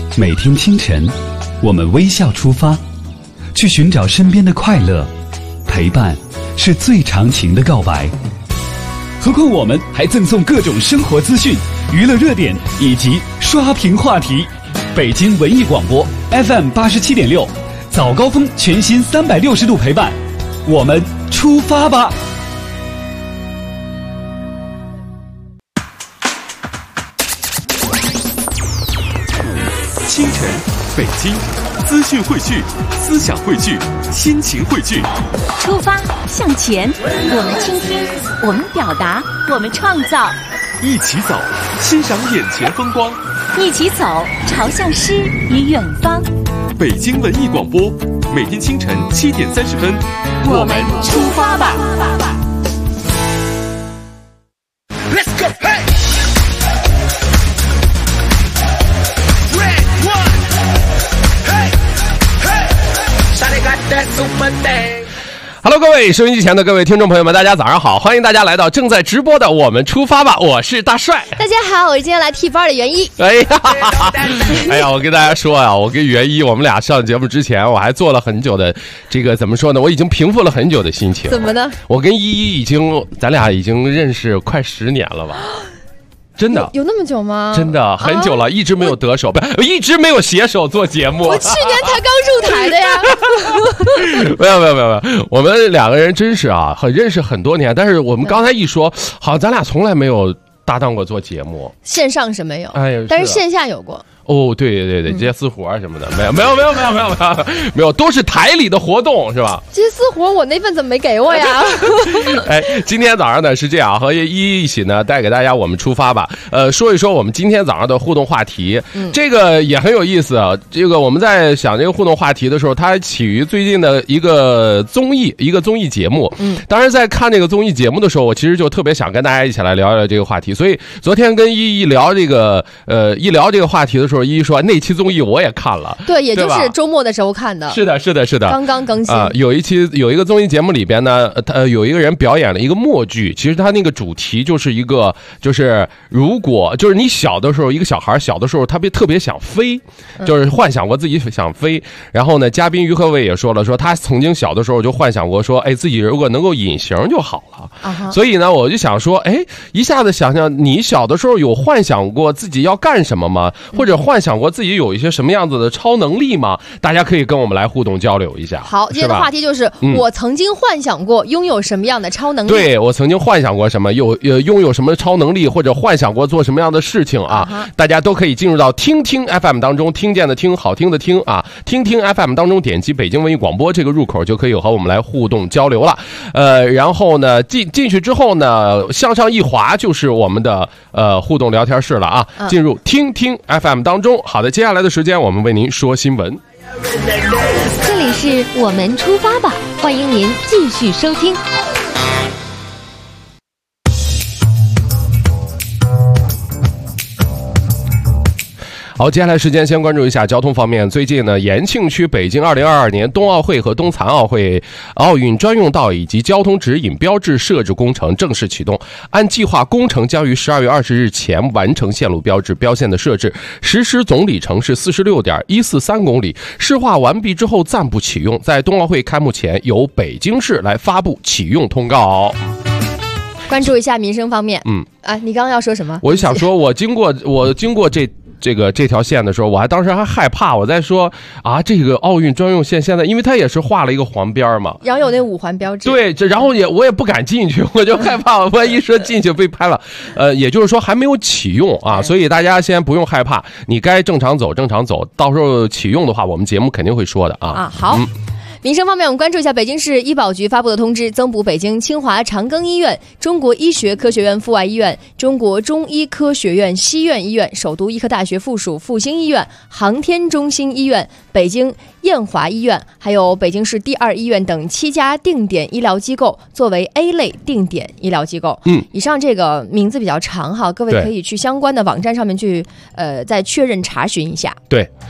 每天清晨，我们微笑出发，去寻找身边的快乐。陪伴是最长情的告白。何况我们还赠送各种生活资讯、娱乐热点以及刷屏话题。北京文艺广播 FM 87.6，早高峰全新360度陪伴，我们出发吧！ 清晨，北京，资讯汇聚，思想汇聚，心情汇聚。 出发向前，我们倾听，我们表达，我们创造。 一起走，欣赏眼前风光。 一起走，朝向诗与远方。 北京文艺广播，每天清晨7点30分， 我们出发吧。 Let's go, hey! Hello， 各位收音机前的各位听众朋友们，大家早上好！欢迎大家来到正在直播的我们出发吧，我是大帅。 大家好，我是今天来替班的袁一。 哎呀，我跟大家说啊，我跟袁一，我们俩上节目之前，我还做了很久的这个怎么说呢？我已经平复了很久的心情。 怎么呢？ 我跟依依咱俩已经认识快10年了吧？真的有那么久吗？ 真的很久了，一直没有得手，一直没有携手做节目。 我去年才刚入台的呀。 没有，我们两个人真是啊，很认识很多年，但是我们刚才一说，好像咱俩从来没有搭档过做节目。线上是没有， 哎， 但是线下有过。 哦，对，接私活什么的，没有，都是台里的活动是吧？ 接私活我那份怎么没给我呀？ 哎，今天早上呢是这样，和依依一起呢带给大家我们出发吧。说一说我们今天早上的互动话题，这个也很有意思啊。这个我们在想这个互动话题的时候，它起于最近的一个综艺节目。当时在看这个综艺节目的时候，我其实就特别想跟大家一起来聊聊这个话题。所以昨天跟依依聊这个话题的时候。依依说那期综艺我也看了， 对，也就是周末的时候看的。 是的， 刚刚更新有一个综艺节目里边呢，有一个人表演了一个默剧，其实他那个主题就是如果你小的时候，一个小孩小的时候他特别想飞，就是幻想过自己想飞。然后呢，嘉宾于和伟也说了，说他曾经小的时候就幻想过说，哎，自己如果能够隐形就好了。所以呢，我就想说，哎，一下子想想你小的时候有幻想过自己要干什么吗？或者幻想过自己有一些什么样子的超能力吗？大家可以跟我们来互动交流一下。 好，今天的话题就是我曾经幻想过拥有什么样的超能力。 对，我曾经幻想过什么，拥有什么超能力，或者幻想过做什么样的事情啊？大家都可以进入到听听 FM 当中，听见的听，好听的听啊，听听 FM 当中点击北京文艺广播这个入口，就可以和我们来互动交流了。然后呢，进去之后呢，向上一滑就是我们的互动聊天室了啊。进入听听 FM 当中。好的，接下来的时间我们为您说新闻。 这里是我们出发吧，欢迎您继续收听。 好，接下来时间先关注一下交通方面。最近呢，延庆区北京2022年冬奥会和冬残奥会奥运专用道以及交通指引标志设置工程正式启动。按计划，工程将于12月20日前完成线路标志标线的设置，实施总里程是46.143公里。施划完毕之后暂不启用，在冬奥会开幕前由北京市来发布启用通告。 关注一下民生方面。你刚刚要说什么？ 我就想说，我经过这条线的时候，当时还害怕，我在说啊，这个奥运专用线现在，因为它也是画了一个黄边嘛， 然后有那5环标志， 对，然后我也不敢进去，我就害怕，万一说进去被拍了，也就是说还没有启用啊，所以大家先不用害怕，你该正常走，到时候启用的话，我们节目肯定会说的啊。 好。民生方面，我们关注一下北京市医保局发布的通知，增补北京清华长庚医院、中国医学科学院附外医院、中国中医科学院西苑医院、首都医科大学附属复兴医院、航天中心医院、北京燕华医院，还有北京市第2医院等7家定点医疗机构作为 A 类定点医疗机构。以上这个名字比较长哈，各位可以去相关的网站上面去再确认查询一下。 对。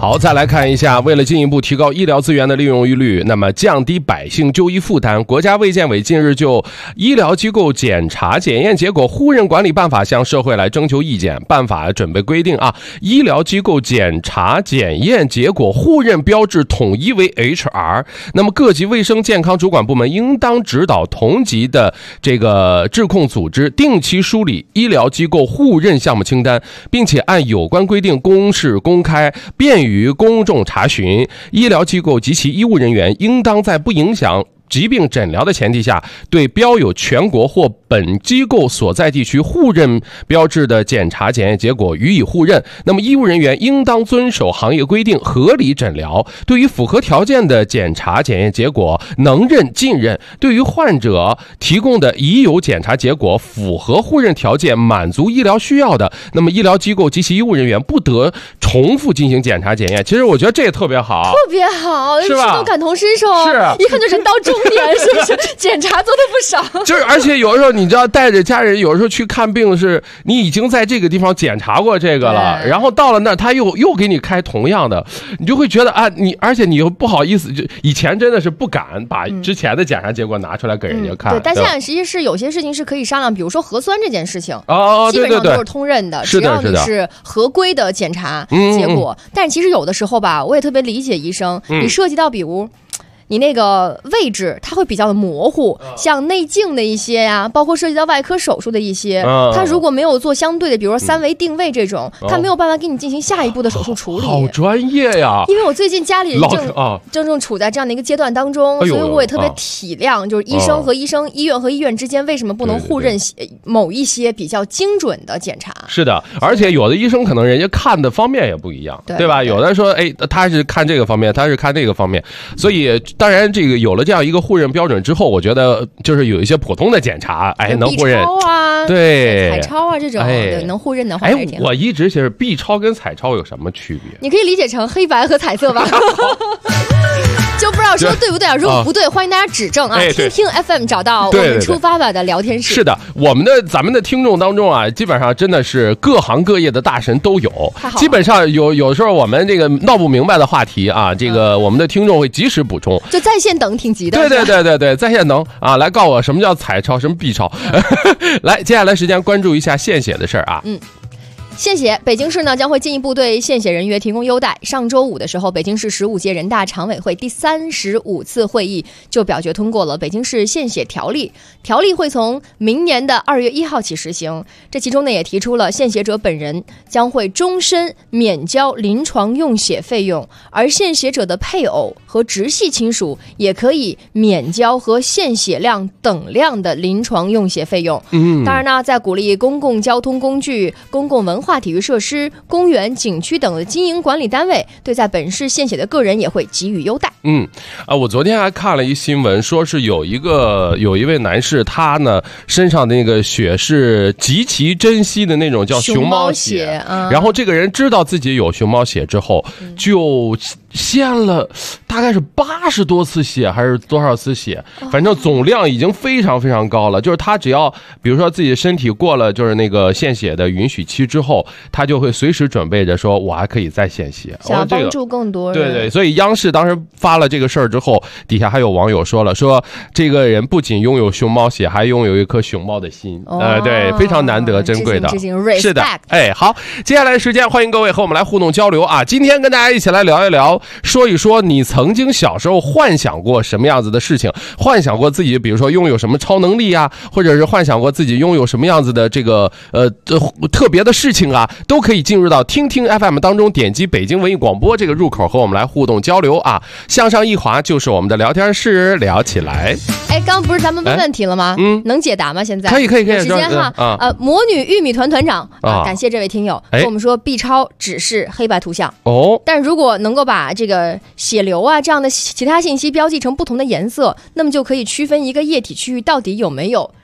好，再来看一下，为了进一步提高医疗资源的利用率，那么降低百姓就医负担，国家卫健委近日就医疗机构检查检验结果互认管理办法向社会来征求意见。办法准备规定啊，医疗机构检查检验结果互认标志统一为 HR， 那么各级卫生健康主管部门应当指导同级的这个质控组织定期梳理医疗机构互认项目清单，并且按有关规定公示公开，便于公众查询。医疗机构及其医务人员应当在不影响疾病诊疗的前提下，对标有全国或本机构所在地区互认标志的检查检验结果予以互认。那么医务人员应当遵守行业规定，合理诊疗。对于符合条件的检查检验结果，能认尽认。对于患者提供的已有检查结果符合互认条件，满足医疗需要的，那么医疗机构及其医务人员不得重复进行检查检验。其实我觉得这也特别好， 特别好， 是吧？ 都感同身受， 是， 一看就人到中年，是不是？检查做的不少， 就是而且有的时候你知道，带着家人有时候去看病，是你已经在这个地方检查过这个了，然后到了那儿他又给你开同样的，你就会觉得啊，而且你又不好意思，就以前真的是不敢把之前的检查结果拿出来给人家看。 对，但现在实际是有些事情是可以商量，比如说核酸这件事情， 基本上都是通认的，只要你是合规的检查结果。但是其实有的时候吧，我也特别理解医生，你涉及到比如你那个位置它会比较的模糊，像内镜的一些呀，包括涉及到外科手术的一些，它如果没有做相对的，比如说3维定位这种，它没有办法给你进行下一步的手术处理。 好专业呀！ 因为我最近家里人正处在这样的一个阶段当中，所以我也特别体谅，就是医生和医生、医院和医院之间为什么不能互认某一些比较精准的检查？ 是的，而且有的医生可能人家看的方面也不一样，对吧？有的说，哎，他是看这个方面，他是看那个方面，所以。当然，这个有了这样一个互认标准之后，我觉得就是有一些普通的检查，哎，能互认 B 超啊， 对， 彩超啊这种，对，能互认的话， 哎，我一直觉得 B 超跟彩超有什么区别？ 你可以理解成黑白和彩色吧。就不知道说对不对啊？如果不对，欢迎大家指正啊！听听 FM 找到我们出发吧的聊天室。 是的，咱们的听众当中啊，基本上真的是各行各业的大神都有。基本上有时候我们这个闹不明白的话题啊，这个我们的听众会及时补充。 就在线等挺急的。 对，在线等啊，来告我什么叫彩超，什么 B 超。来，接下来时间关注一下献血的事儿啊。 献血，北京市呢将会进一步对献血人员提供优待。上周五的时候，北京市15届人大常委会第35次会议就表决通过了北京市献血条例，条例会从明年的2月1号起实行。这其中呢也提出了献血者本人将会终身免交临床用血费用，而献血者的配偶和直系亲属也可以免交和献血量等量的临床用血费用。当然呢，在鼓励公共交通工具、公共文化体育设施、公园、景区等的经营管理单位对在本市献血的个人也会给予优待。 我昨天还看了一新闻，说是有一位男士，他呢身上的那个血是极其珍惜的那种叫熊猫血，然后这个人知道自己有熊猫血之后，就献了大概是80多次血还是多少次血，反正总量已经非常非常高了。就是他只要比如说自己身体过了就是那个献血的允许期之后，他就会随时准备着说我还可以再献血， 想要帮助更多人。 对，所以央视当时发了这个事儿之后，底下还有网友说了，说这个人不仅拥有熊猫血，还拥有一颗熊猫的心，对，非常难得珍贵的。是的，好，接下来时间欢迎各位和我们来互动交流啊！今天跟大家一起来聊一聊，说一说你曾经小时候幻想过什么样子的事情，幻想过自己比如说拥有什么超能力啊，或者是幻想过自己拥有什么样子的这个特别的事情啊，都可以进入到听听 FM 当中，点击北京文艺广播这个入口和我们来互动交流啊。向上一滑就是我们的聊天室，聊起来。 刚不是咱们问问题了吗？能解答吗？现在可以时间哈。魔女玉米团团长感谢这位听友跟我们说 B 超只是黑白图像但如果能够把这个血流啊这样的其他信息标记成不同的颜色，那么就可以区分一个液体区域到底有没有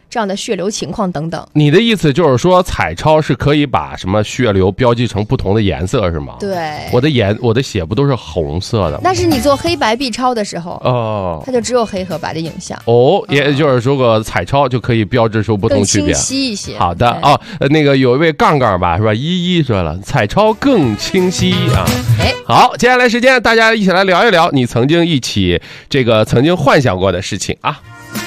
这样的血流情况等等。 你的意思就是说，彩超是可以把什么血流标记成不同的颜色是吗？ 对， 我的血不都是红色的吗？ 但是你做黑白 B 超的时候，它就只有黑和白的影像。 也就是说个彩超就可以标志出不同区别， 更清晰一些。 好的那个有一位杠杠吧，是吧？依说了，彩超更清晰啊。好，接下来时间大家一起来聊一聊你曾经曾经幻想过的事情啊。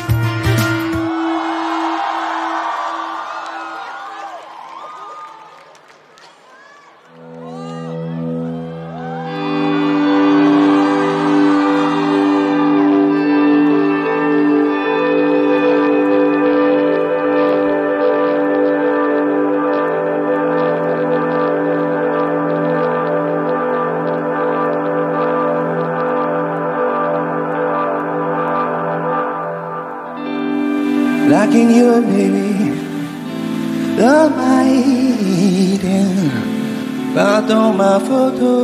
Liking you, baby, the maiden, pardon ma photo.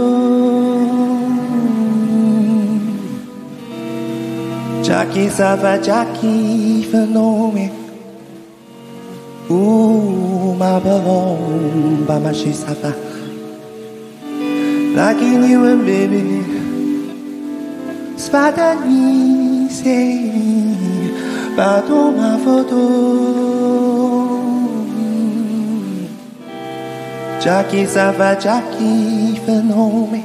Jackie, ça va, Jackie, phénomène. Ouh, ma ballon, bah ma chérie, ça va. Liking you, baby, spadani, c'est.Pardon ma photo Jackie, ça va, Jackie, phénomène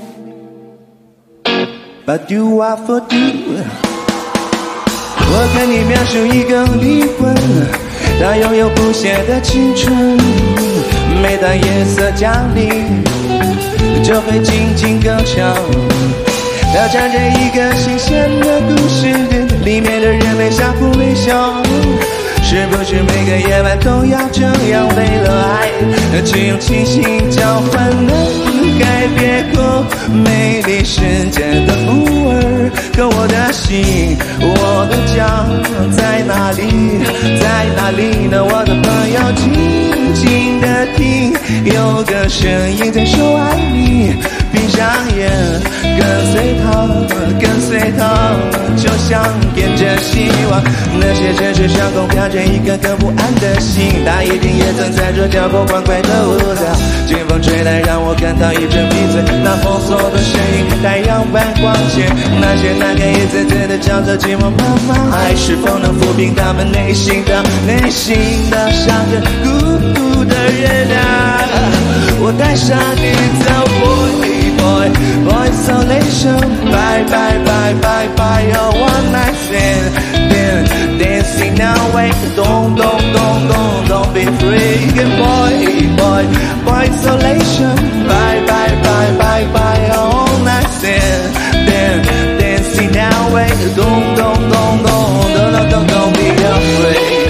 But you are for you 我看你描述一个灵魂它拥有不懈的青春每当夜色降临就会静静歌唱它唱着一个新鲜的故事里面的人们相互微笑是不是每个夜晚都要这样为了爱只用清醒交换能改变过美丽世界的孤儿可我的心我的家在哪里在哪里呢我的朋友静静地听有个声音在说爱你闭上眼跟随他就像沿着希望那些城市上空飘着一颗颗不安的心他一定也曾在这跳过欢快的舞蹈清风吹来让我感到一阵迷醉那封锁的声音太阳般光线那些男人一次次的叫着寂寞妈妈爱是否能抚平他们内心的伤着孤独的人啊我带上你走 Boy isolation Bye bye bye bye bye Your one night stand Then dancing away Don't be free Boy isolation Bye bye bye bye bye Your one night stand Then dancing away Don't be afraid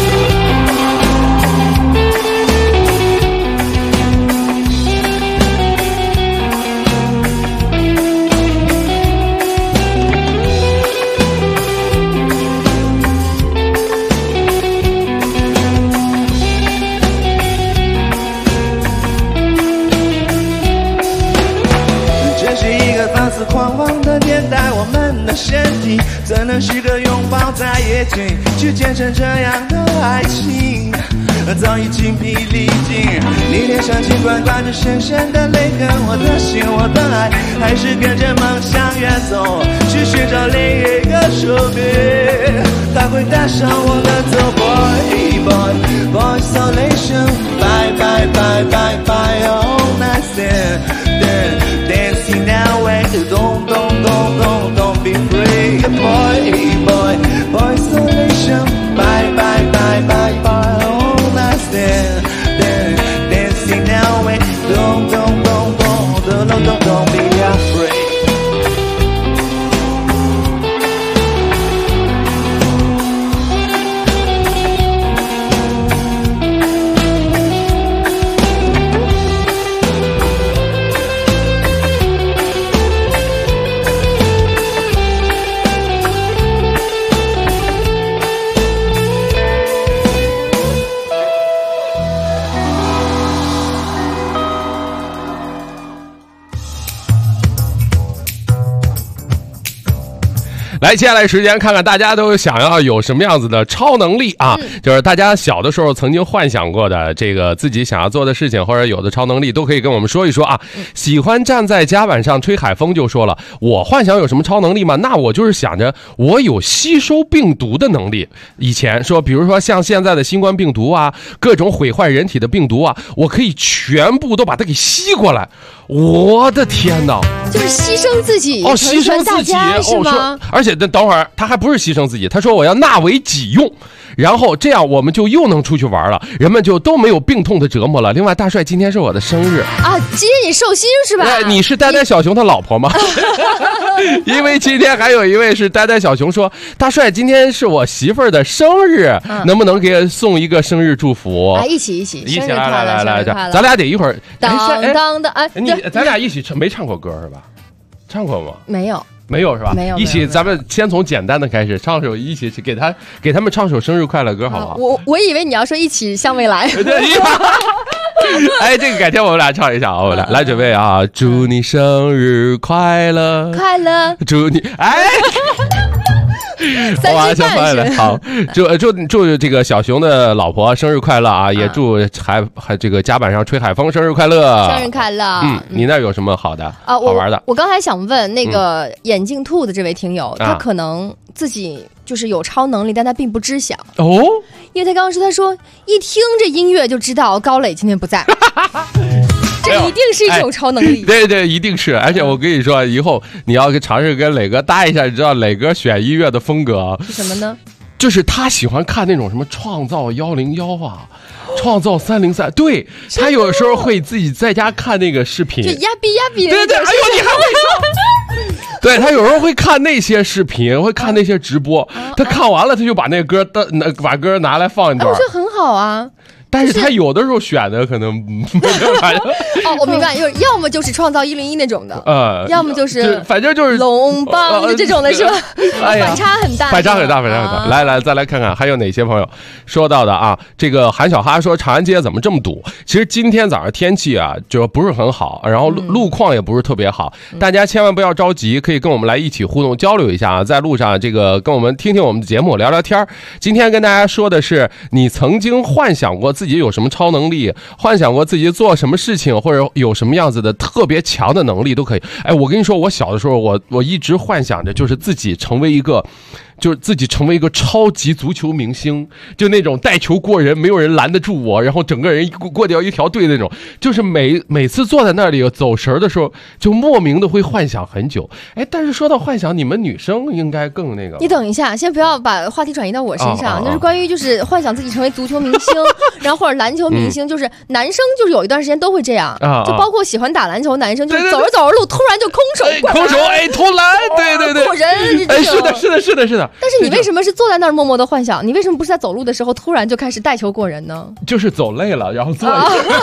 狂妄的年代我们的身体怎能是个拥抱在夜景去见证这样的爱情早已精疲力尽你脸上尽管挂着深深的泪痕我的心我的爱还是跟着梦想远走去寻找另一个手臂它会带上我们走 Boy isolation Bye bye bye bye bye all night stand Dancing away Don't be free Boy isolation Bye bye bye bye bye all night stand Dancing away Don't be afraid 来，接下来时间看看大家都想要有什么样子的超能力啊？就是大家小的时候曾经幻想过的这个自己想要做的事情，或者有的超能力，都可以跟我们说一说啊。喜欢站在甲板上吹海风就说了，我幻想有什么超能力吗？那我就是想着我有吸收病毒的能力。以前说，比如说像现在的新冠病毒啊，各种毁坏人体的病毒啊，我可以全部都把它给吸过来。我的天哪！ 就是牺牲自己哦，牺牲自己是吗？ 而且等会儿他还不是牺牲自己，他说我要纳为己用，然后这样我们就又能出去玩了，人们就都没有病痛的折磨了。另外，大帅今天是我的生日啊，今天你寿星是吧？ 你是呆呆小熊他老婆吗？因为今天还有一位是呆呆小熊说，大帅今天是我媳妇儿的生日，能不能给送一个生日祝福？ 啊，一起，生日快乐， 来，咱俩得一会儿当当的哎， 咱俩一起没唱过歌是吧？唱过吗？ 没有是吧？ 没有。一起，咱们先从简单的开始，唱首一起给他们唱首生日快乐歌，好不好？ 我以为你要说一起向未来。 哎，这个改天我们俩唱一下啊，我们俩来准备啊！祝你生日快乐， 快乐！ 祝你哎。 3时半是好，祝这个小熊的老婆生日快乐啊！也祝还这个甲板上吹海风生日快乐， 生日快乐！ 你那有什么好的啊？ 好玩的？ 我刚才想问那个眼镜兔的这位听友，他可能自己就是有超能力，但他并不知晓哦， 因为他刚刚他说一听这音乐就知道高磊今天不在。这一定是一种超能力， 对，一定是。而且我跟你说，以后你要尝试跟磊哥搭一下，你知道磊哥选音乐的风格是什么呢？ 就是他喜欢看那种什么创造101啊，创造303，对，他有时候会自己在家看那个视频， 就呀比对，哎呦，你还会唱？对，他有时候会看那些视频，会看那些直播，他看完了他就把那歌把歌拿来放一段， 我觉得很好啊。 但是他有的时候选的可能哦，我明白，就是要么就是创造101那种的，要么就是反正就是龙邦这种的是吧？反差很大， 反差很大。来，再来看看还有哪些朋友说到的啊？这个韩小哈说长安街怎么这么堵？其实今天早上天气啊就不是很好，然后路况也不是特别好，大家千万不要着急，可以跟我们来一起互动交流一下啊，在路上这个跟我们听我们的节目聊聊天。今天跟大家说的是，你曾经幻想过自己有什么超能力，幻想过自己做什么事情，或者有什么样子的特别强的能力都可以。哎，我跟你说，我小的时候我一直幻想着就是自己成为一个超级足球明星，就那种带球过人，没有人拦得住我，然后整个人过掉一条队那种。就是每次坐在那里走神的时候，就莫名的会幻想很久。哎，但是说到幻想，你们女生应该更那个。 你等一下，先不要把话题转移到我身上，就是关于就是幻想自己成为足球明星，然后或者篮球明星，就是男生就是有一段时间都会这样，就包括喜欢打篮球男生，就是走着走着路突然就空手投篮，对， 过人， 哎，是的。 但是你为什么是坐在那儿默默的幻想？你为什么不是在走路的时候突然就开始带球过人呢？ 就是走累了，然后坐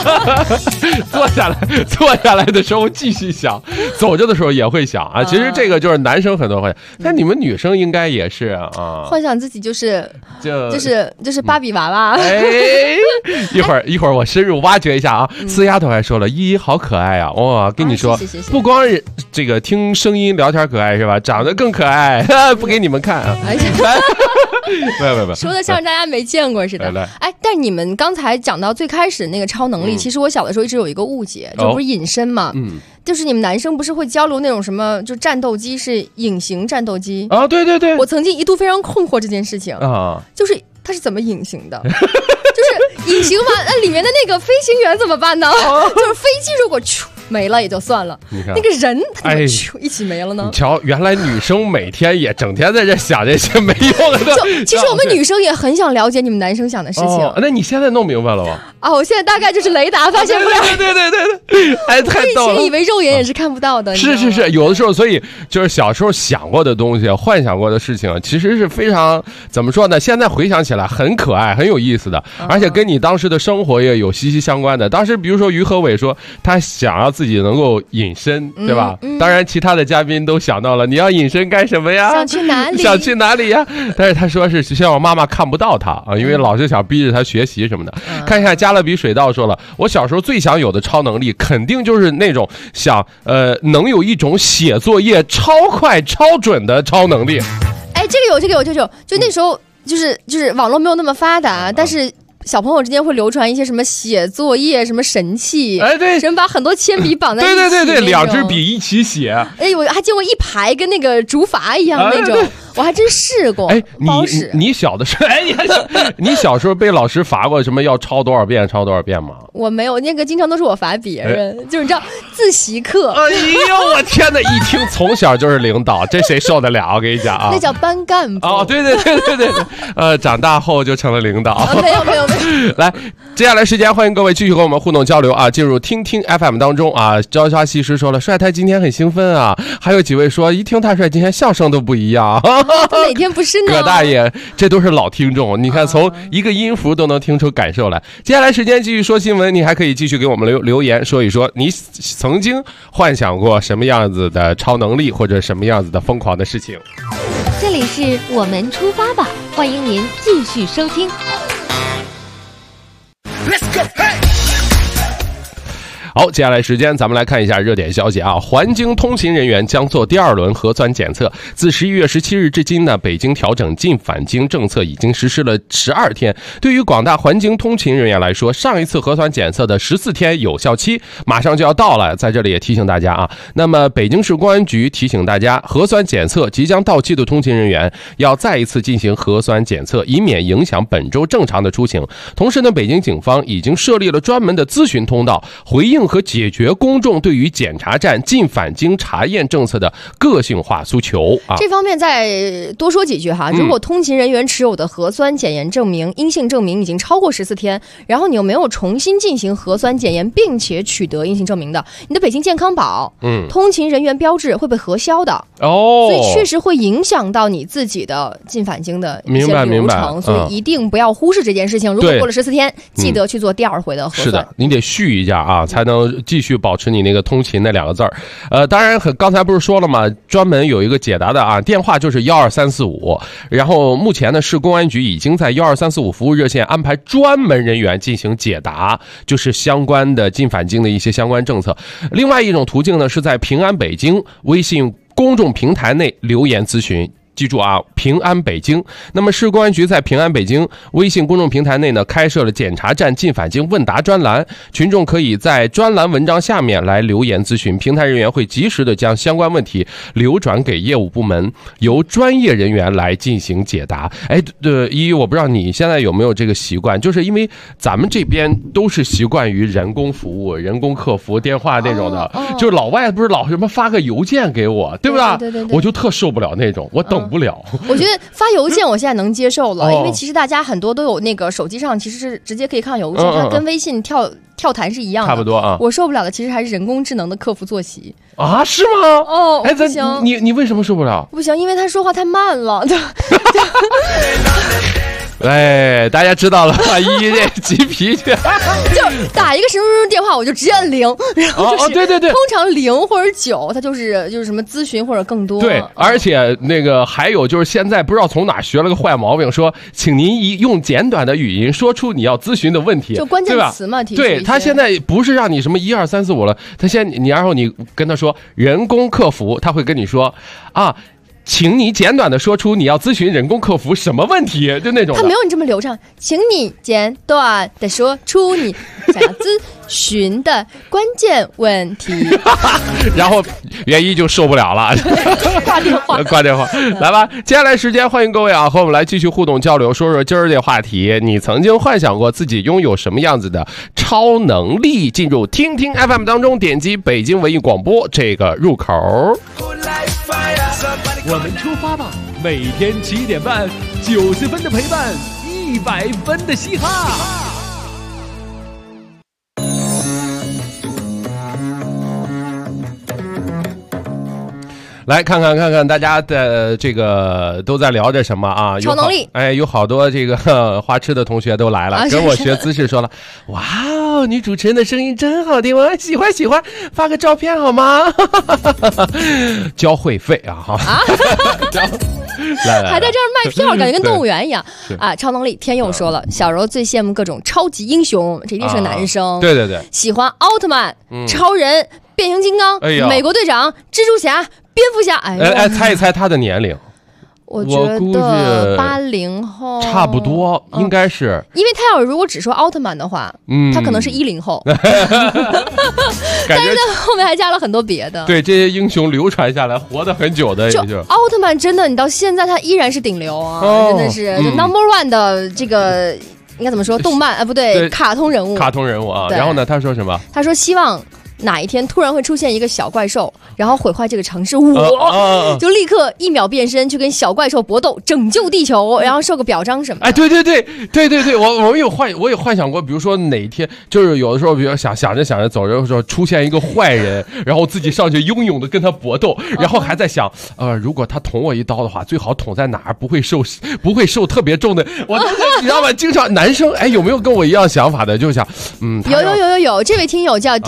下来的时候继续想，走着的时候也会想啊。其实这个就是男生很多幻想，但你们女生应该也是啊， 幻想自己就是芭比娃娃。 哎，一会儿我深入挖掘一下啊。四丫头还说了，依依好可爱啊！哇，跟你说，不光是这个听声音聊天可爱是吧？长得更可爱，不给你们看啊。没， 说的像大家没见过似的。哎，但是你们刚才讲到最开始那个超能力，其实我小的时候一直有一个误解，就不是隐身嘛，就是你们男生不是会交流那种什么，就战斗机是隐形战斗机啊？对， 我曾经一度非常困惑这件事情啊，就是它是怎么隐形的？就是隐形完，那里面的那个飞行员怎么办呢？就是飞机如果没了也就算了，那个人他怎么一起没了呢？ 你瞧，原来女生每天也整天在这想这些没用的。 其实我们女生也很想了解你们男生想的事情。 那你现在弄明白了吗？ 啊，我现在大概就是雷达发现不了。 对，哎，太逗了。 我以前以为肉眼也是看不到的。 是，有的时候，所以就是小时候想过的东西，幻想过的事情，其实是非常怎么说呢？现在回想起来很可爱，很有意思的，而且跟你当时的生活也有息息相关的。当时比如说于和伟说他想要自己能够隐身，对吧？当然其他的嘉宾都想到了，你要隐身干什么呀？ 想去哪里呀？但是他说是希望妈妈看不到他啊，因为老是想逼着他学习什么的。看一下加勒比水道说了，我小时候最想有的超能力肯定就是那种想能有一种写作业超快超准的超能力。 这个有，就那时候就是网络没有那么发达，但是。小朋友之间会流传一些什么写作业什么神器， 对， 什么把很多铅笔绑在一起， 对，两支笔一起写。 我还见过一排跟那个竹筏一样那种，我还真试过。 你小的时候，你小时候被老师罚过什么要抄多少遍吗？ 我没有，那个经常都是我罚别人，就是你知道自习课。 哎呦，我天哪！一听从小就是领导，这谁受得了？我跟你讲啊， 那叫班干部。 对，长大后就成了领导。 没有。 来，接下来时间，欢迎各位继续和我们互动交流啊！进入听听 FM 当中啊。朝花夕拾说了，帅太今天很兴奋啊！还有几位说，一听他帅，今天笑声都不一样。 他哪天不是呢？ 葛大爷，这都是老听众，你看从一个音符都能听出感受来。接下来时间继续说新闻，你还可以继续给我们留言说一说，你曾经幻想过什么样子的超能力，或者什么样子的疯狂的事情。 这里是我们出发吧，欢迎您继续收听。 Let's go, hey! 好，接下来时间咱们来看一下热点消息啊。环京通勤人员将做第2轮核酸检测。自11月17日至今呢，北京调整进返京政策已经实施了12天。对于广大环京通勤人员来说，上一次核酸检测的14天有效期马上就要到了。在这里也提醒大家啊，那么北京市公安局提醒大家，核酸检测即将到期的通勤人员要再一次进行核酸检测，以免影响本周正常的出行。同时呢，北京警方已经设立了专门的咨询通道，回应和解决公众对于检查站进返京查验政策的个性化诉求啊。 这方面再多说几句哈。如果通勤人员持有的核酸检验证明、阴性证明已经超过14天，然后你又没有重新进行核酸检验，并且取得阴性证明的，你的北京健康宝、通勤人员标志会被核销的所以确实会影响到你自己的进返京的一些流程，所以一定不要忽视这件事情。如果过了14天，记得去做第2回的核酸。 是的，你得续一下啊，才能继续保持你那个通勤那2个字儿。当然刚才不是说了吗？专门有一个解答的啊，电话就是12345。然后目前呢，市公安局已经在12345服务热线安排专门人员进行解答，就是相关的进返京的一些相关政策。另外一种途径呢，是在平安北京微信公众平台内留言咨询。记住啊，平安北京。那么市公安局在平安北京微信公众平台内呢，开设了检查站进返京问答专栏，群众可以在专栏文章下面来留言咨询，平台人员会及时的将相关问题流转给业务部门，由专业人员来进行解答。我不知道你现在有没有这个习惯，就是因为咱们这边都是习惯于人工服务、人工客服电话那种的，就是老外不是老什么发个邮件给我，对吧？对，我就特受不了那种，我等不了。 我觉得发邮件我现在能接受了，因为其实大家很多都有那个手机上其实是直接可以看邮件，它跟微信跳弹是一样的， 差不多啊。 我受不了的其实还是人工智能的客服作息啊，是吗？ 不行， 你为什么受不了？ 不行，因为他说话太慢了。 哎，大家知道了吧？依这急脾气， 就打一个什么电话，我就直接按0，然后就是对， 通常0或者9，它就是什么咨询或者更多。 对，而且那个还有就是现在不知道从哪学了个坏毛病，说请您用简短的语音说出你要咨询的问题， 就关键词嘛。 对，他现在不是让你什么1、2、3、4、5了，他然后你跟他说人工客服，他会跟你说啊。请你简短的说出你要咨询人工客服什么问题，就那种。 他没有你这么流畅，请你简短的说出你想要咨询的关键问题。 然后袁一就受不了了，挂电话。来吧，接下来时间欢迎各位啊，和我们来继续互动交流，说说今儿这话题，你曾经幻想过自己拥有什么样子的超能力？进入听听 FM 当中，点击北京文艺广播这个入口。 我们出发吧！每天7点半，90分的陪伴，100分的嘻哈。 来看看大家的这个都在聊着什么啊？ 超能力， 有好多这个花痴的同学都来了，跟我学姿势，说了，哇哦，女主持人的声音真好听，我喜欢，发个照片好吗？交会费啊，哈。来， 还在这儿卖票，感觉跟动物园一样啊！超能力，天佑说了，小柔最羡慕各种超级英雄，这一定是个男生。 对， 喜欢奥特曼、超人、变形金刚、美国队长、蜘蛛侠、蝙蝠侠。哎， 猜一猜他的年龄。 我觉得80后差不多，应该是， 因为他如果只说奥特曼的话，他可能是10后，但是呢后面还加了很多别的。 对，这些英雄流传下来，活得很久的， 就奥特曼真的，你到现在他依然是顶流啊，真的是就 No.1 的这个应该怎么说？动漫不对，卡通人物啊。然后呢，他说什么？ 他说希望哪一天突然会出现一个小怪兽，然后毁坏这个城市，我就立刻1秒变身去跟小怪兽搏斗，拯救地球，然后受个表彰什么的。 哎，对，我也幻想过，比如说哪天就是有的时候，比如想着走着的时候出现一个坏人，然后自己上去英勇的跟他搏斗，然后还在想，如果他捅我一刀的话，最好捅在哪儿不会受特别重的。我你知道吗？经常男生有没有跟我一样想法的？就想有，这位听友叫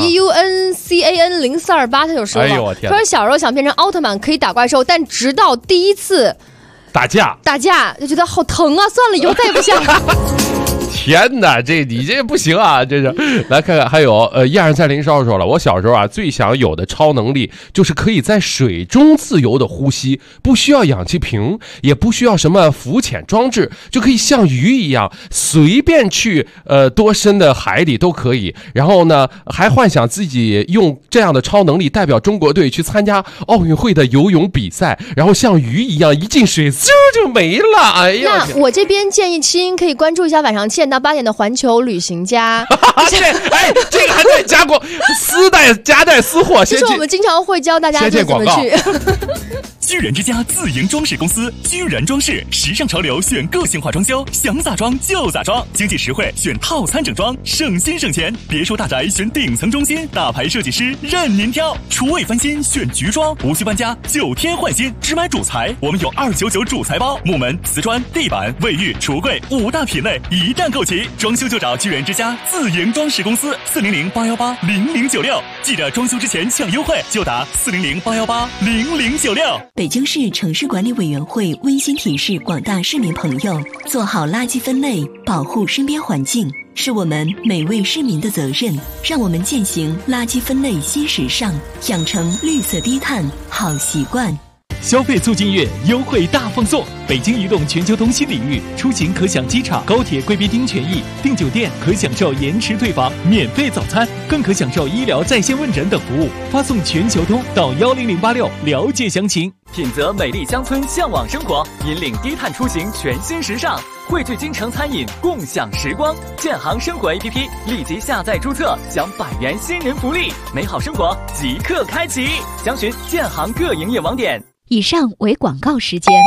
DUNCAN0428，他就说了，他说小时候想变成奥特曼可以打怪兽，但直到第一次打架就觉得好疼啊，算了，以后再也不想了。 天哪，你这不行啊！这是来看看，还有1230少说了，我小时候最想有的超能力就是可以在水中自由的呼吸，不需要氧气瓶，也不需要什么浮潜装置，就可以像鱼一样随便去多深的海里都可以。然后呢，还幻想自己用这样的超能力代表中国队去参加奥运会的游泳比赛，然后像鱼一样一进水嗖就没了。哎呀， 那我这边建议青可以关注一下晚上7点到8点的环球旅行家。 这个还在加过夹带私货， 就是我们经常会教大家怎么去。 居然之家自营装饰公司，居然装饰，时尚潮流选个性化装修，想咋装就咋装，经济实惠选套餐整装，省心省钱。别墅大宅选顶层中心，大牌设计师任您挑。厨卫翻新选菊装，无需搬家，9天换新，只买主材。我们有299主材包，木门、瓷砖、地板、卫浴、橱柜5大品类一站购齐。装修就找居然之家自营装饰公司，400-818-0096。记得装修之前抢优惠，就打400-818-0096。 北京市城市管理委员会温馨提示广大市民朋友，做好垃圾分类，保护身边环境，是我们每位市民的责任。让我们践行垃圾分类新时尚，养成绿色低碳好习惯。 消费促进月优惠大放送，北京移动全球通新领域，出行可享机场、高铁贵宾厅权益，订酒店可享受延迟退房、免费早餐，更可享受医疗在线问诊等服务。发送全球通到10086了解详情。 品泽美丽乡村，向往生活，引领低碳出行全新时尚。汇聚京城餐饮，共享时光。建行生活 APP 立即下载注册，享100元新人福利，美好生活即刻开启。详询建行各营业网点。 以上为广告时间。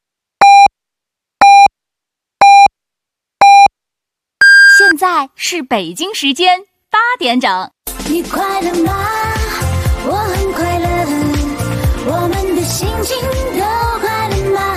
现在是北京时间8点整。 你快乐吗？我很快乐，我们的心情都快乐吗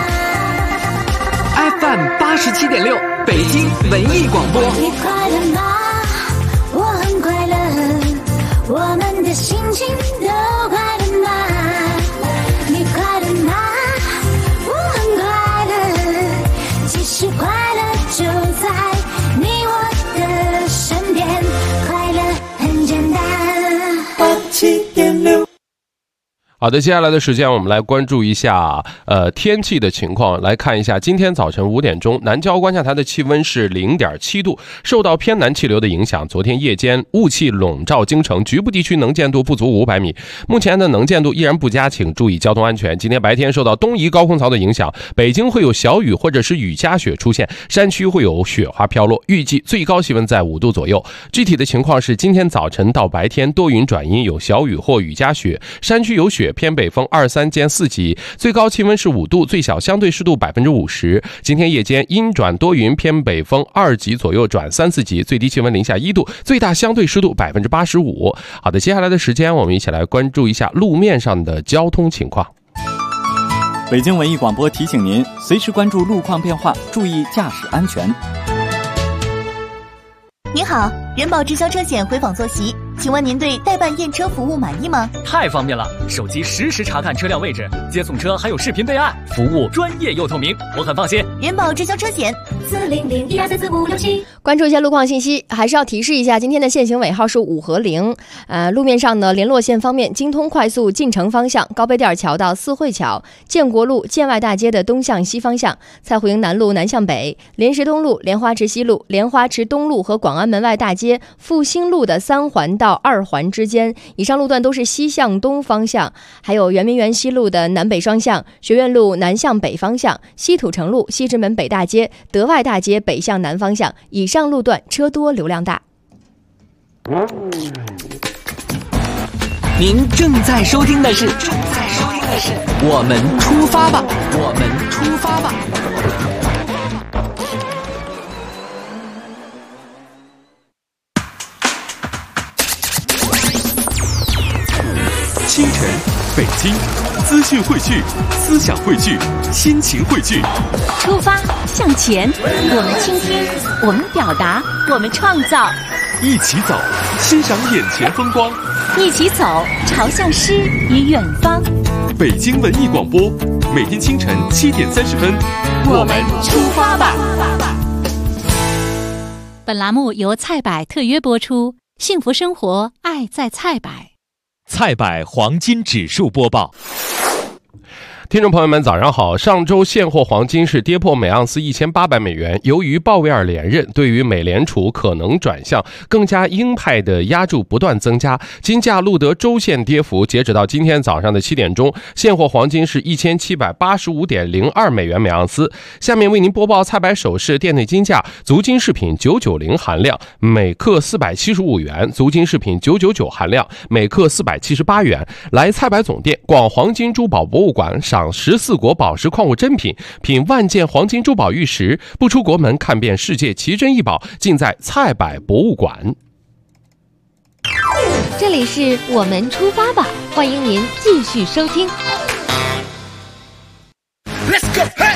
？FM 87.6，北京文艺广播。 你快乐吗？我很快乐，我们的心情都快乐吗？你快乐吗？我很快乐，其实快乐就在你我的身边，快乐很简单。87.6。 好的，接下来的时间我们来关注一下天气的情况，来看一下今天早晨5点钟南郊观象台的气温是 0.7 度，受到偏南气流的影响，昨天夜间雾气笼罩京城，局部地区能见度不足500米，目前的能见度依然不佳，请注意交通安全。今天白天受到东移高空槽的影响，北京会有小雨或者是雨夹雪出现，山区会有雪花飘落，预计最高气温在5度左右。具体的情况是今天早晨到白天多云转阴，有小雨或雨夹雪，山区有雪，偏北风2、3兼4级，最高气温是5度，最小相对湿度50%。今天夜间阴转多云，偏北风2级左右转3、4级，最低气温零下1度，最大相对湿度85%。好的，接下来的时间我们一起来关注一下路面上的交通情况。 北京文艺广播提醒您，随时关注路况变化，注意驾驶安全。 您好，人保直销车险回访坐席，请问您对代办验车服务满意吗？ 太方便了，手机实时查看车辆位置，接送车还有视频备案，服务专业又透明，我很放心。 人保直销车险 1234567。 关注一下路况信息，还是要提示一下，今天的限行尾号是5和0。路面上呢，联络线方面，京通快速进城方向高碑店桥到四惠桥，建国路建外大街的东向西方向，蔡湖营南路南向北，莲石东路、莲花池西路、莲花池东路和广安门外大街、复兴路的3环到2环之间，以上路段都是西向东方向。还有圆明园西路的南北双向，学院路南向北方向，西土城路、西直门北大街、德外大街北向南方向，以上路段车多流量大。 您正在收听的是我们出发吧，我们出发吧。 清晨，北京，资讯汇聚，思想汇聚，心情汇聚。 出发向前，我们倾听，我们表达，我们创造。 一起走，欣赏眼前风光。 一起走，朝向诗与远方。 北京文艺广播，每天清晨7点30分， 我们出发吧。 本栏目由菜百特约播出，幸福生活，爱在菜百。 菜百黄金指数播报。 听众朋友们早上好，上周现货黄金是跌破每盎司1800美元，由于鲍威尔连任，对于美联储可能转向更加鹰派的压注不断增加，金价录得周线跌幅，截止到今天早上的7点钟，现货黄金是1785.02美元每盎司。下面为您播报菜百首饰店内金价，足金饰品990含量每克475元，足金饰品999含量每克478元。来菜百总店逛黄金珠宝博物馆，赏14国宝石矿物珍品，品万件黄金珠宝玉石，不出国门看遍世界奇珍异宝，尽在菜百博物馆。 这里是我们出发吧，欢迎您继续收听。 Let's go, hey!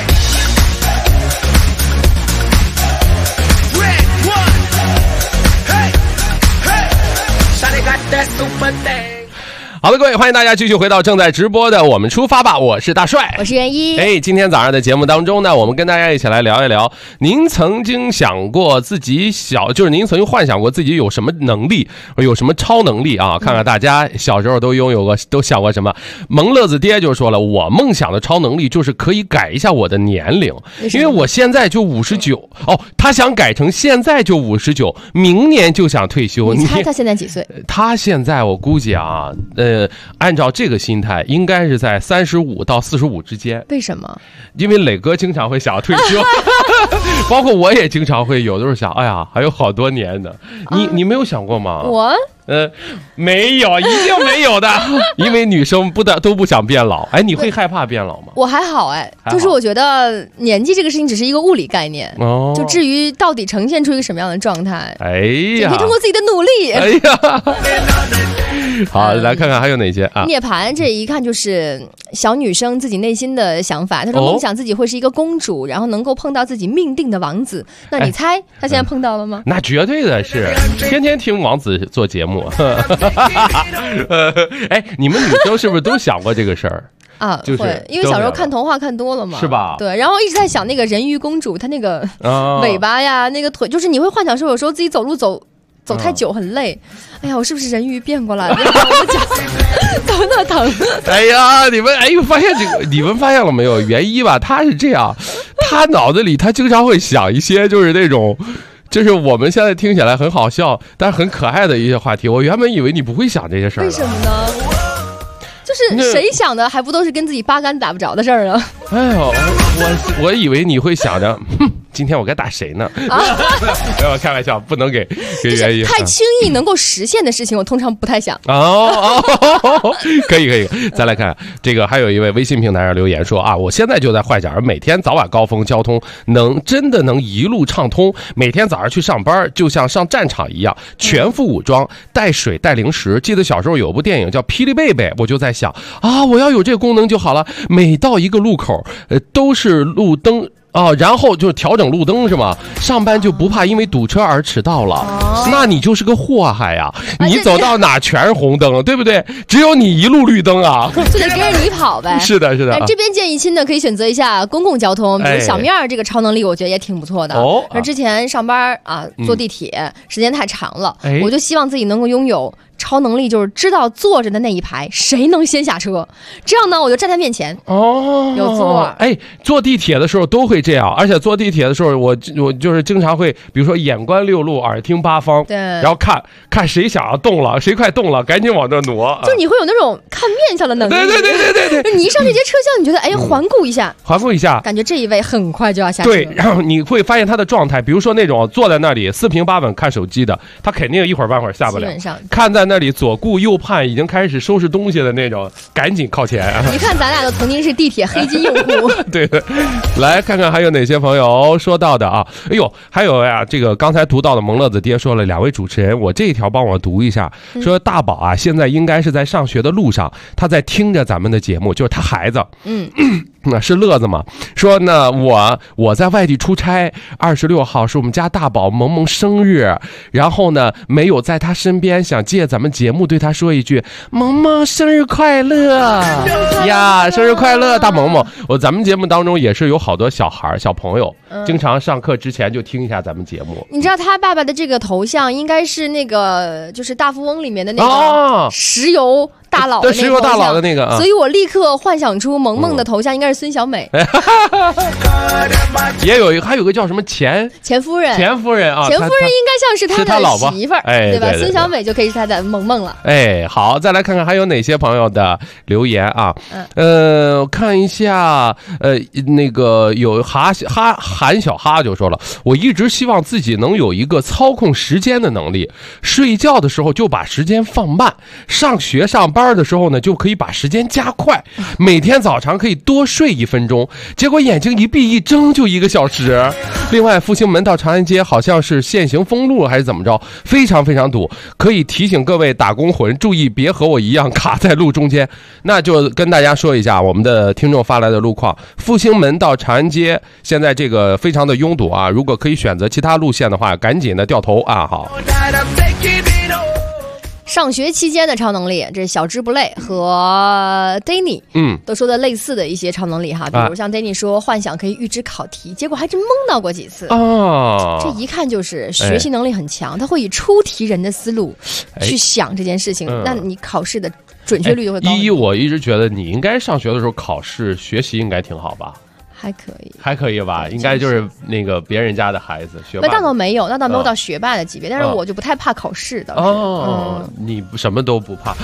Red one, hey, hey! Shawty got that super thing. 好的，各位，欢迎大家继续回到正在直播的我们出发吧，我是大帅， 我是袁一。 今天早上的节目当中呢，我们跟大家一起来聊一聊，您曾经想过自己就是您曾经幻想过自己有什么能力，有什么超能力啊？看看大家小时候都拥有过，都想过什么？萌乐子爹就说了，我梦想的超能力就是可以改一下我的年龄，因为我现在就59哦，他想改成现在就59，明年就想退休。 你猜他现在几岁？ 他现在我估计啊，按照这个心态，应该是在35到45之间。 为什么？ 因为磊哥经常会想退休，包括我也经常会有的时候想，哎呀，还有好多年呢。你没有想过吗？ 我没有，一定没有的，因为女生都不想变老。你会害怕变老吗？ 我还好就是我觉得年纪这个事情只是一个物理概念，就至于到底呈现出一个什么样的状态，你可以通过自己的努力。 好，来看看还有哪些啊？ 涅槃这一看就是小女生自己内心的想法。她说梦想自己会是一个公主，然后能够碰到自己命定的王子。那你猜她现在碰到了吗？ 那绝对的是，天天听王子做节目。你们女生是不是都想过这个事儿？就是会，因为小时候看童话看多了嘛， 是吧？ 对，然后一直在想那个人鱼公主，她那个尾巴呀，那个腿，就是你会幻想说，有时候自己走路走太久很累，哎呀，我是不是人鱼变过来了？我脚怎么那么疼？ 哎呀，你们发现你们发现了没有？袁一吧，他是这样，他脑子里他经常会想一些就是那种。就是我们现在听起来很好笑，但是很可爱的一些话题。我原本以为你不会想这些事儿， 为什么呢？就是谁想的，还不都是跟自己八竿子打不着的事儿啊？ 哎呦，我以为你会想着，今天我该打谁呢？没有，开玩笑，不能给原因。 太轻易能够实现的事情，我通常不太想。 可以，再来看这个，还有一位微信平台上留言说啊，我现在就在幻想，每天早晚高峰交通真的能一路畅通，每天早上去上班就像上战场一样，全副武装，带水带零食。记得小时候有部电影叫《霹雳贝贝》，我就在想啊，我要有这个功能就好了，每到一个路口，都是路灯。 哦，然后就调整路灯是吗？上班就不怕因为堵车而迟到了，那你就是个祸害呀！你走到哪全是红灯，对不对？只有你一路绿灯啊， 就得跟着你跑呗。 是的，是的。 这边建议亲呢，可以选择一下公共交通，比如小面这个超能力，我觉得也挺不错的。那之前上班啊，坐地铁时间太长了，我就希望自己能够拥有超能力，就是知道坐着的那一排谁能先下车，这样呢我就站在面前有座。 坐地铁的时候都会这样，而且坐地铁的时候我就是经常会，比如说眼观六路，耳听八方， 对， 然后看谁想要动了，谁快动了，赶紧往这挪。 就你会有那种看面相的能力。 对， 你一上这节车厢，你觉得环顾一下， 感觉这一位很快就要下车。 对，然后你会发现他的状态，比如说那种坐在那里四平八稳看手机的，他肯定一会儿半会儿下不了。基本上看在那里左顾右盼，已经开始收拾东西的那种，赶紧靠前。 你看咱俩都曾经是地铁黑金用户。 对，来看看还有哪些朋友说到的啊？哎呦，还有呀，这个刚才读到的蒙乐子爹说了，2位主持人，我这一条帮我读一下，说大宝啊，现在应该是在上学的路上，他在听着咱们的节目，就是他孩子，那是乐子嘛？说呢，我在外地出差，26号是我们家大宝萌萌生日，然后呢没有在他身边，想借咱们节目对他说一句萌萌生日快乐呀，生日快乐大萌萌。咱们节目当中也是有好多小朋友，经常上课之前就听一下咱们节目。 你知道他爸爸的这个头像应该是那个就是大富翁里面的那个石油大佬的那个头像，石油大佬的那个，所以我立刻幻想出萌萌的头像应该是孙小美。 还有个叫什么前夫人啊， 前夫人应该像是他的媳妇儿，对吧？孙小美就可以是他的萌萌了。 好，再来看看还有哪些朋友的留言啊？看一下，那个有韩小哈就说了，我一直希望自己能有一个操控时间的能力，睡觉的时候就把时间放慢，上学上班的时候呢就可以把时间加快，每天早上可以多睡1分钟，结果眼睛一闭一睁就1个小时。另外复兴门到长安街好像是限行封路还是怎么着，非常非常堵，可以提醒各位打工魂注意别和我一样卡在路中间。那就跟大家说一下我们的听众发来的路况，复兴门到长安街现在这个非常的拥堵啊，如果可以选择其他路线的话，赶紧的掉头啊。好， 上学期间的超能力，这是小智不累和 Danny 都说的类似的一些超能力哈，比如像 Danny 说幻想可以预知考题，结果还真蒙到过几次这一看就是学习能力很强，他会以出题人的思路去想这件事情，那你考试的准确率就会高。 我一直觉得你应该上学的时候考试学习应该挺好吧？还可以吧，应该就是那个别人家的孩子学霸。 那倒没有到学霸的级别，但是我就不太怕考试的。 你什么都不怕，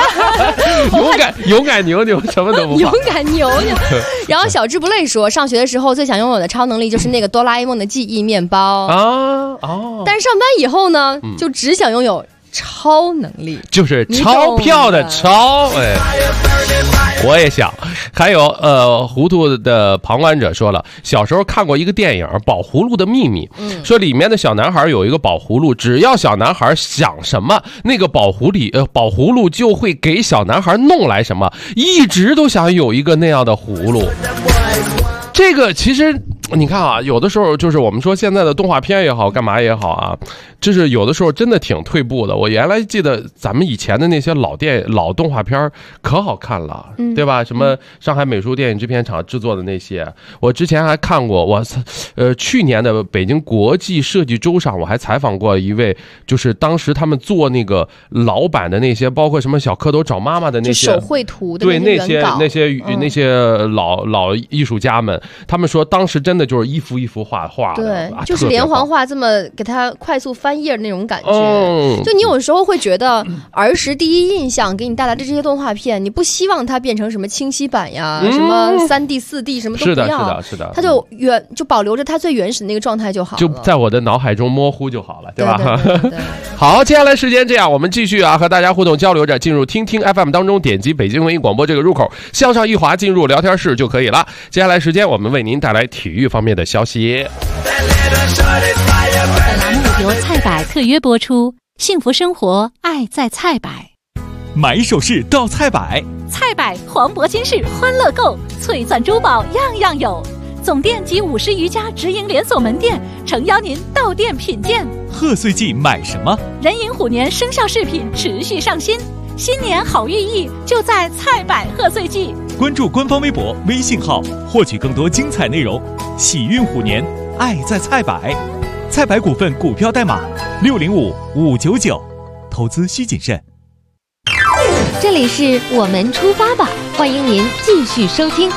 勇敢牛牛，什么都不怕。 勇敢牛牛。然后小智不累说，上学的时候最想拥有的超能力就是那个哆啦 A 梦的记忆面包但是上班以后呢，就只想拥有超能力， 就是钞票的钞。我也想。还有糊涂的旁观者说了，小时候看过一个电影《宝葫芦的秘密》，说里面的小男孩有一个宝葫芦，只要小男孩想什么，那个宝葫芦就会给小男孩弄来什么，一直都想有一个那样的葫芦。这个其实你看啊，有的时候就是我们说现在的动画片也好，干嘛也好啊，就是有的时候真的挺退步的。我原来记得咱们以前的那些老动画片可好看了，对吧？什么上海美术电影制片厂制作的那些，我之前还看过。去年的北京国际设计周上，我还采访过一位，就是当时他们做那个老版的那些，包括什么小蝌蚪找妈妈的那些手绘图的对那些老艺术家们。他们说当时真的就是一幅一幅画的， 对，就是连环画这么给他快速翻页的那种感觉。就你有时候会觉得儿时第一印象给你带来的这些动画片，你不希望它变成什么清晰版呀，什么3D 4D 什么都不要， 是的， 它就保留着它最原始的那个状态就好了， 就在我的脑海中模糊就好了，对吧？ 对好，接下来时间这样，我们继续和大家互动交流着，进入听听 FM 当中，点击北京文艺广播这个入口，向上一滑进入聊天室就可以了。接下来时间我们为您带来体育方面的消息。 本栏目由菜百特约播出，幸福生活，爱在菜百。 买首饰到菜百， 菜百黄铂金饰欢乐购，翠钻珠宝样样有。 总店及50余家直营连锁门店，诚邀您到店品鉴。 贺岁季买什么？ 壬寅虎年生肖饰品持续上新，新年好寓意就在菜百贺岁季。 关注官方微博、微信号，获取更多精彩内容。喜运虎年，爱在菜百。菜百股份股票代码605599，投资需谨慎。 这里是我们出发吧，欢迎您继续收听。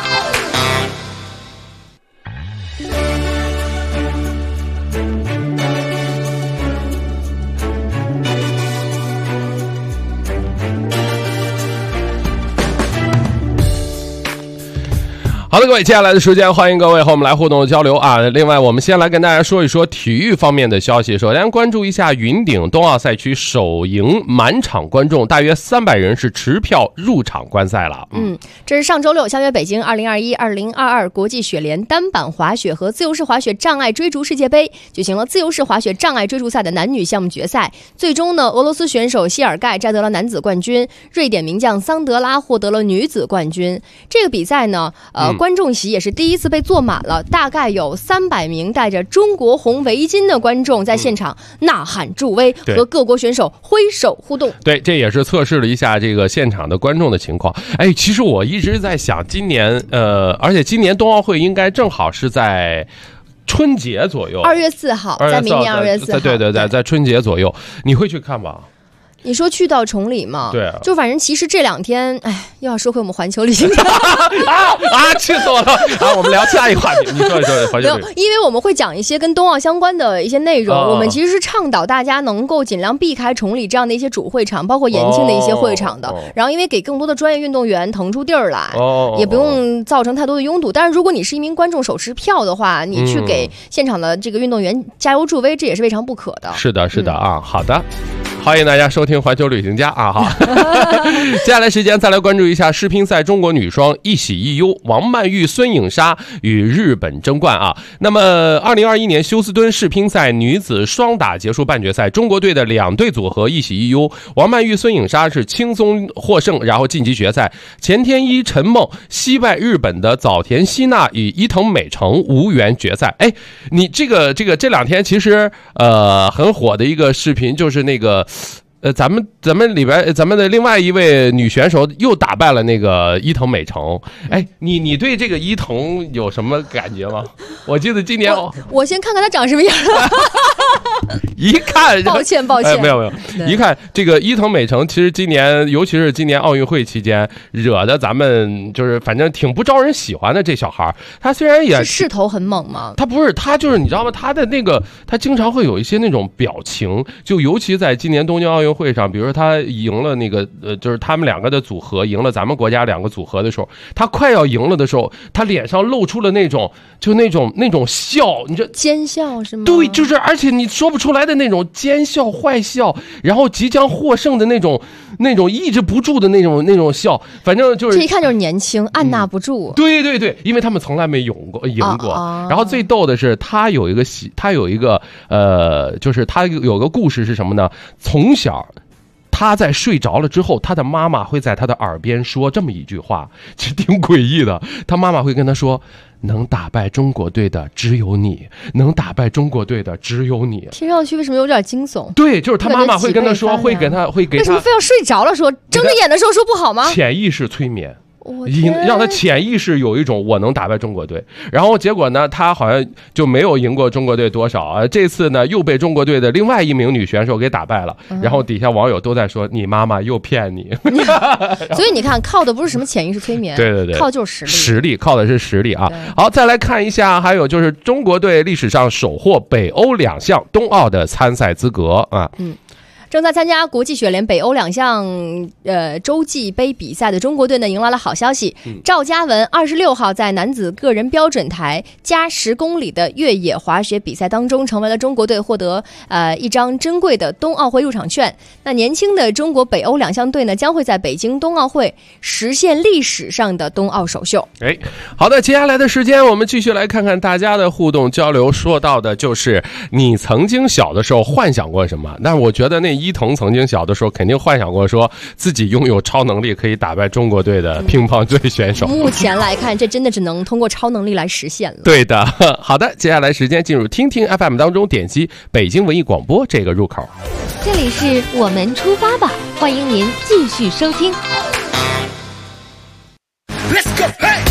好的，各位，接下来的时间欢迎各位和我们来互动交流啊。另外，我们先来跟大家说一说体育方面的消息。首先关注一下云顶冬奥赛区首营满场观众，大约300人是持票入场观赛了。 这是上周六相约北京2021-2022国际雪联单板滑雪和自由式滑雪障碍追逐世界杯举行了自由式滑雪障碍追逐赛的男女项目决赛。最终呢，俄罗斯选手希尔盖摘得了男子冠军，瑞典名将桑德拉获得了女子冠军。这个比赛呢，观众席也是第一次被坐满了，大概有300名戴着中国红围巾的观众在现场呐喊助威，和各国选手挥手互动。 对，这也是测试了一下这个现场的观众的情况。哎，其实我一直在想，今年而且今年冬奥会应该正好是在春节左右 ，2月4号，在明年2月4号。 对，在春节左右，你会去看吗？ 你说去到崇礼吗？ 对， 就反正其实这2天，哎，又要说回我们环球旅行团气死我了啊！我们聊下一个话题，你说环球旅行。 因为我们会讲一些跟冬奥相关的一些内容，我们其实是倡导大家能够尽量避开崇礼这样的一些主会场，包括延庆的一些会场的。然后，因为给更多的专业运动员腾出地儿来，也不用造成太多的拥堵。但是，如果你是一名观众手持票的话，你去给现场的这个运动员加油助威，这也是未尝不可的。 是的啊，好的。欢迎大家收听环球旅行家啊！好，接下来时间再来关注一下世乒赛中国女双一喜一忧，王曼玉、孙颖莎与日本争冠啊。那么2021年休斯敦世乒赛女子双打结束半决赛，中国队的2队组合一喜一忧，王曼玉、孙颖莎是轻松获胜，然后晋级决赛。钱天一、陈梦惜败日本的早田希娜与伊藤美诚无缘决赛。哎，你这2天其实很火的一个视频就是那个。咱们里边咱们的另外一位女选手又打败了那个伊藤美诚。哎，你对这个伊藤有什么感觉吗？我记得今年我先看看她长什么样。 一看， 抱歉， 没有，一看这个伊藤美诚，其实今年，尤其是今年奥运会期间，惹得咱们就是反正挺不招人喜欢的。这小孩，他虽然也势头很猛吗？ 他不是，他就是你知道吗？他的那个，他经常会有一些那种表情，就尤其在今年东京奥运会上，比如说他赢了那个就是他们2个的组合赢了咱们国家2个组合的时候，他快要赢了的时候，他脸上露出了那种笑，你这奸笑是吗？ 对，就是而且你说不出来的那种奸笑、坏笑，然后即将获胜的那种抑制不住的那种笑，反正就是这一看就是年轻，按捺不住。 对，因为他们从来没赢过。然后最逗的是，他有一个就是他有个故事是什么呢？从小他在睡着了之后，他的妈妈会在他的耳边说这么一句话，其实挺诡异的。他妈妈会跟他说：“能打败中国队的只有你，能打败中国队的只有你。” 听上去为什么有点惊悚？ 对，就是他妈妈会跟他说，会给他为什么非要睡着了说，睁着眼的时候说不好吗？ 潜意识催眠。让他潜意识有一种我能打败中国队，然后结果呢，他好像就没有赢过中国队多少啊。这次呢，又被中国队的另外一名女选手给打败了。然后底下网友都在说：“你妈妈又骗你。” 所以你看，靠的不是什么潜意识催眠， 对， 靠就是实力，靠的是实力啊。好，再来看一下，还有就是中国队历史上首获北欧2项冬奥的参赛资格啊。 正在参加国际雪联北欧2项洲际杯比赛的中国队呢，迎来了好消息。赵嘉文26号在男子个人标准台加10公里的越野滑雪比赛当中，成为了中国队获得一张珍贵的冬奥会入场券。那年轻的中国北欧2项队呢，将会在北京冬奥会实现历史上的冬奥首秀。 哎，好的，接下来的时间我们继续来看看大家的互动交流。说到的就是你曾经小的时候幻想过什么？但是我觉得那伊藤曾经小的时候肯定幻想过说自己拥有超能力可以打败中国队的乒乓队选手。 目前来看，这真的只能通过超能力来实现了。 对的，好的，接下来时间进入听听 FM 当中，点击北京文艺广播这个入口。 这里是我们出发吧，欢迎您继续收听。 Let's go, hey!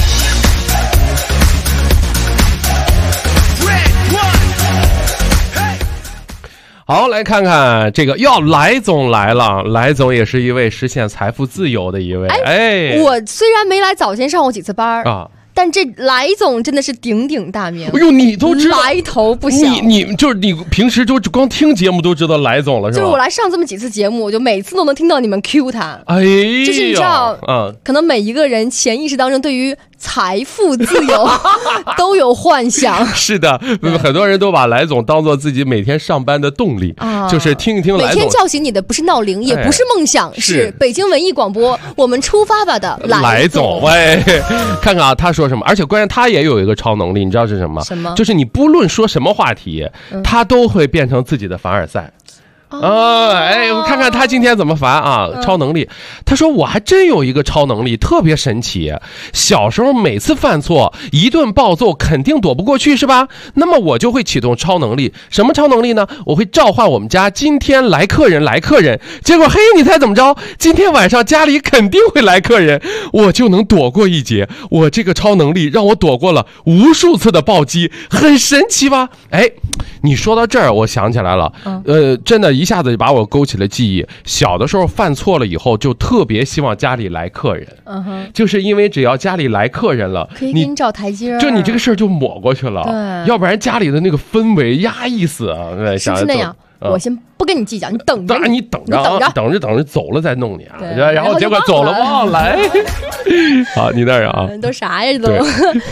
Red one, hey! 好，来看看这个来总来了，来总也是一位实现财富自由的一位。 我虽然没来早先上过几次班啊。 但这来总真的是鼎鼎大名， 哎呦，你都知道来头不小。 你就是你平时就光听节目都知道来总了，是吧？ 就是我来上这么几次节目，我就每次都能听到你们 Q 他。 哎呀， 就是你知道，可能每一个人潜意识当中对于财富自由都有幻想。 是的，很多人都把来总当做自己每天上班的动力，就是听一听来总。 每天叫醒你的不是闹铃，也不是梦想，是北京文艺广播我们出发吧的来总。 喂，看看啊，他说什么？而且关键他也有一个超能力，你知道是什么？ 什么？ 就是你不论说什么话题，他都会变成自己的凡尔赛。我看看他今天怎么烦啊！超能力，他说我还真有一个超能力，特别神奇。小时候每次犯错，一顿暴揍肯定躲不过去，是吧？那么我就会启动超能力。什么超能力呢？我会召唤我们家今天来客人，结果嘿，你猜怎么着？今天晚上家里肯定会来客人，我就能躲过一劫。我这个超能力让我躲过了无数次的暴击，很神奇吧？哎，你说到这儿，我想起来了，真的。一下子就把我勾起了记忆，小的时候犯错了以后就特别希望家里来客人，就是因为只要家里来客人了， 可以给你找台阶， 就你这个事儿就抹过去了，要不然家里的那个氛围压抑死啊， 是不是那样？我先不跟你计较，你等着， 你等着走了再弄你啊！然后结果走了忘来。好，你那儿啊， 都啥呀？这都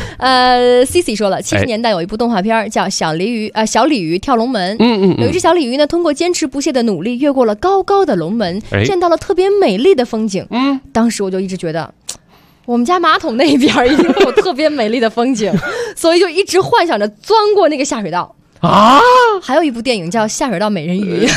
，Cici 说了，70年代有一部动画片叫小鲤鱼跳龙门。有一只小鲤鱼呢，通过坚持不懈的努力，越过了高高的龙门，见到了特别美丽的风景。当时我就一直觉得，我们家马桶那边一定会有特别美丽的风景，所以就一直幻想着钻过那个下水道。啊，还有一部电影叫《下水道美人鱼》。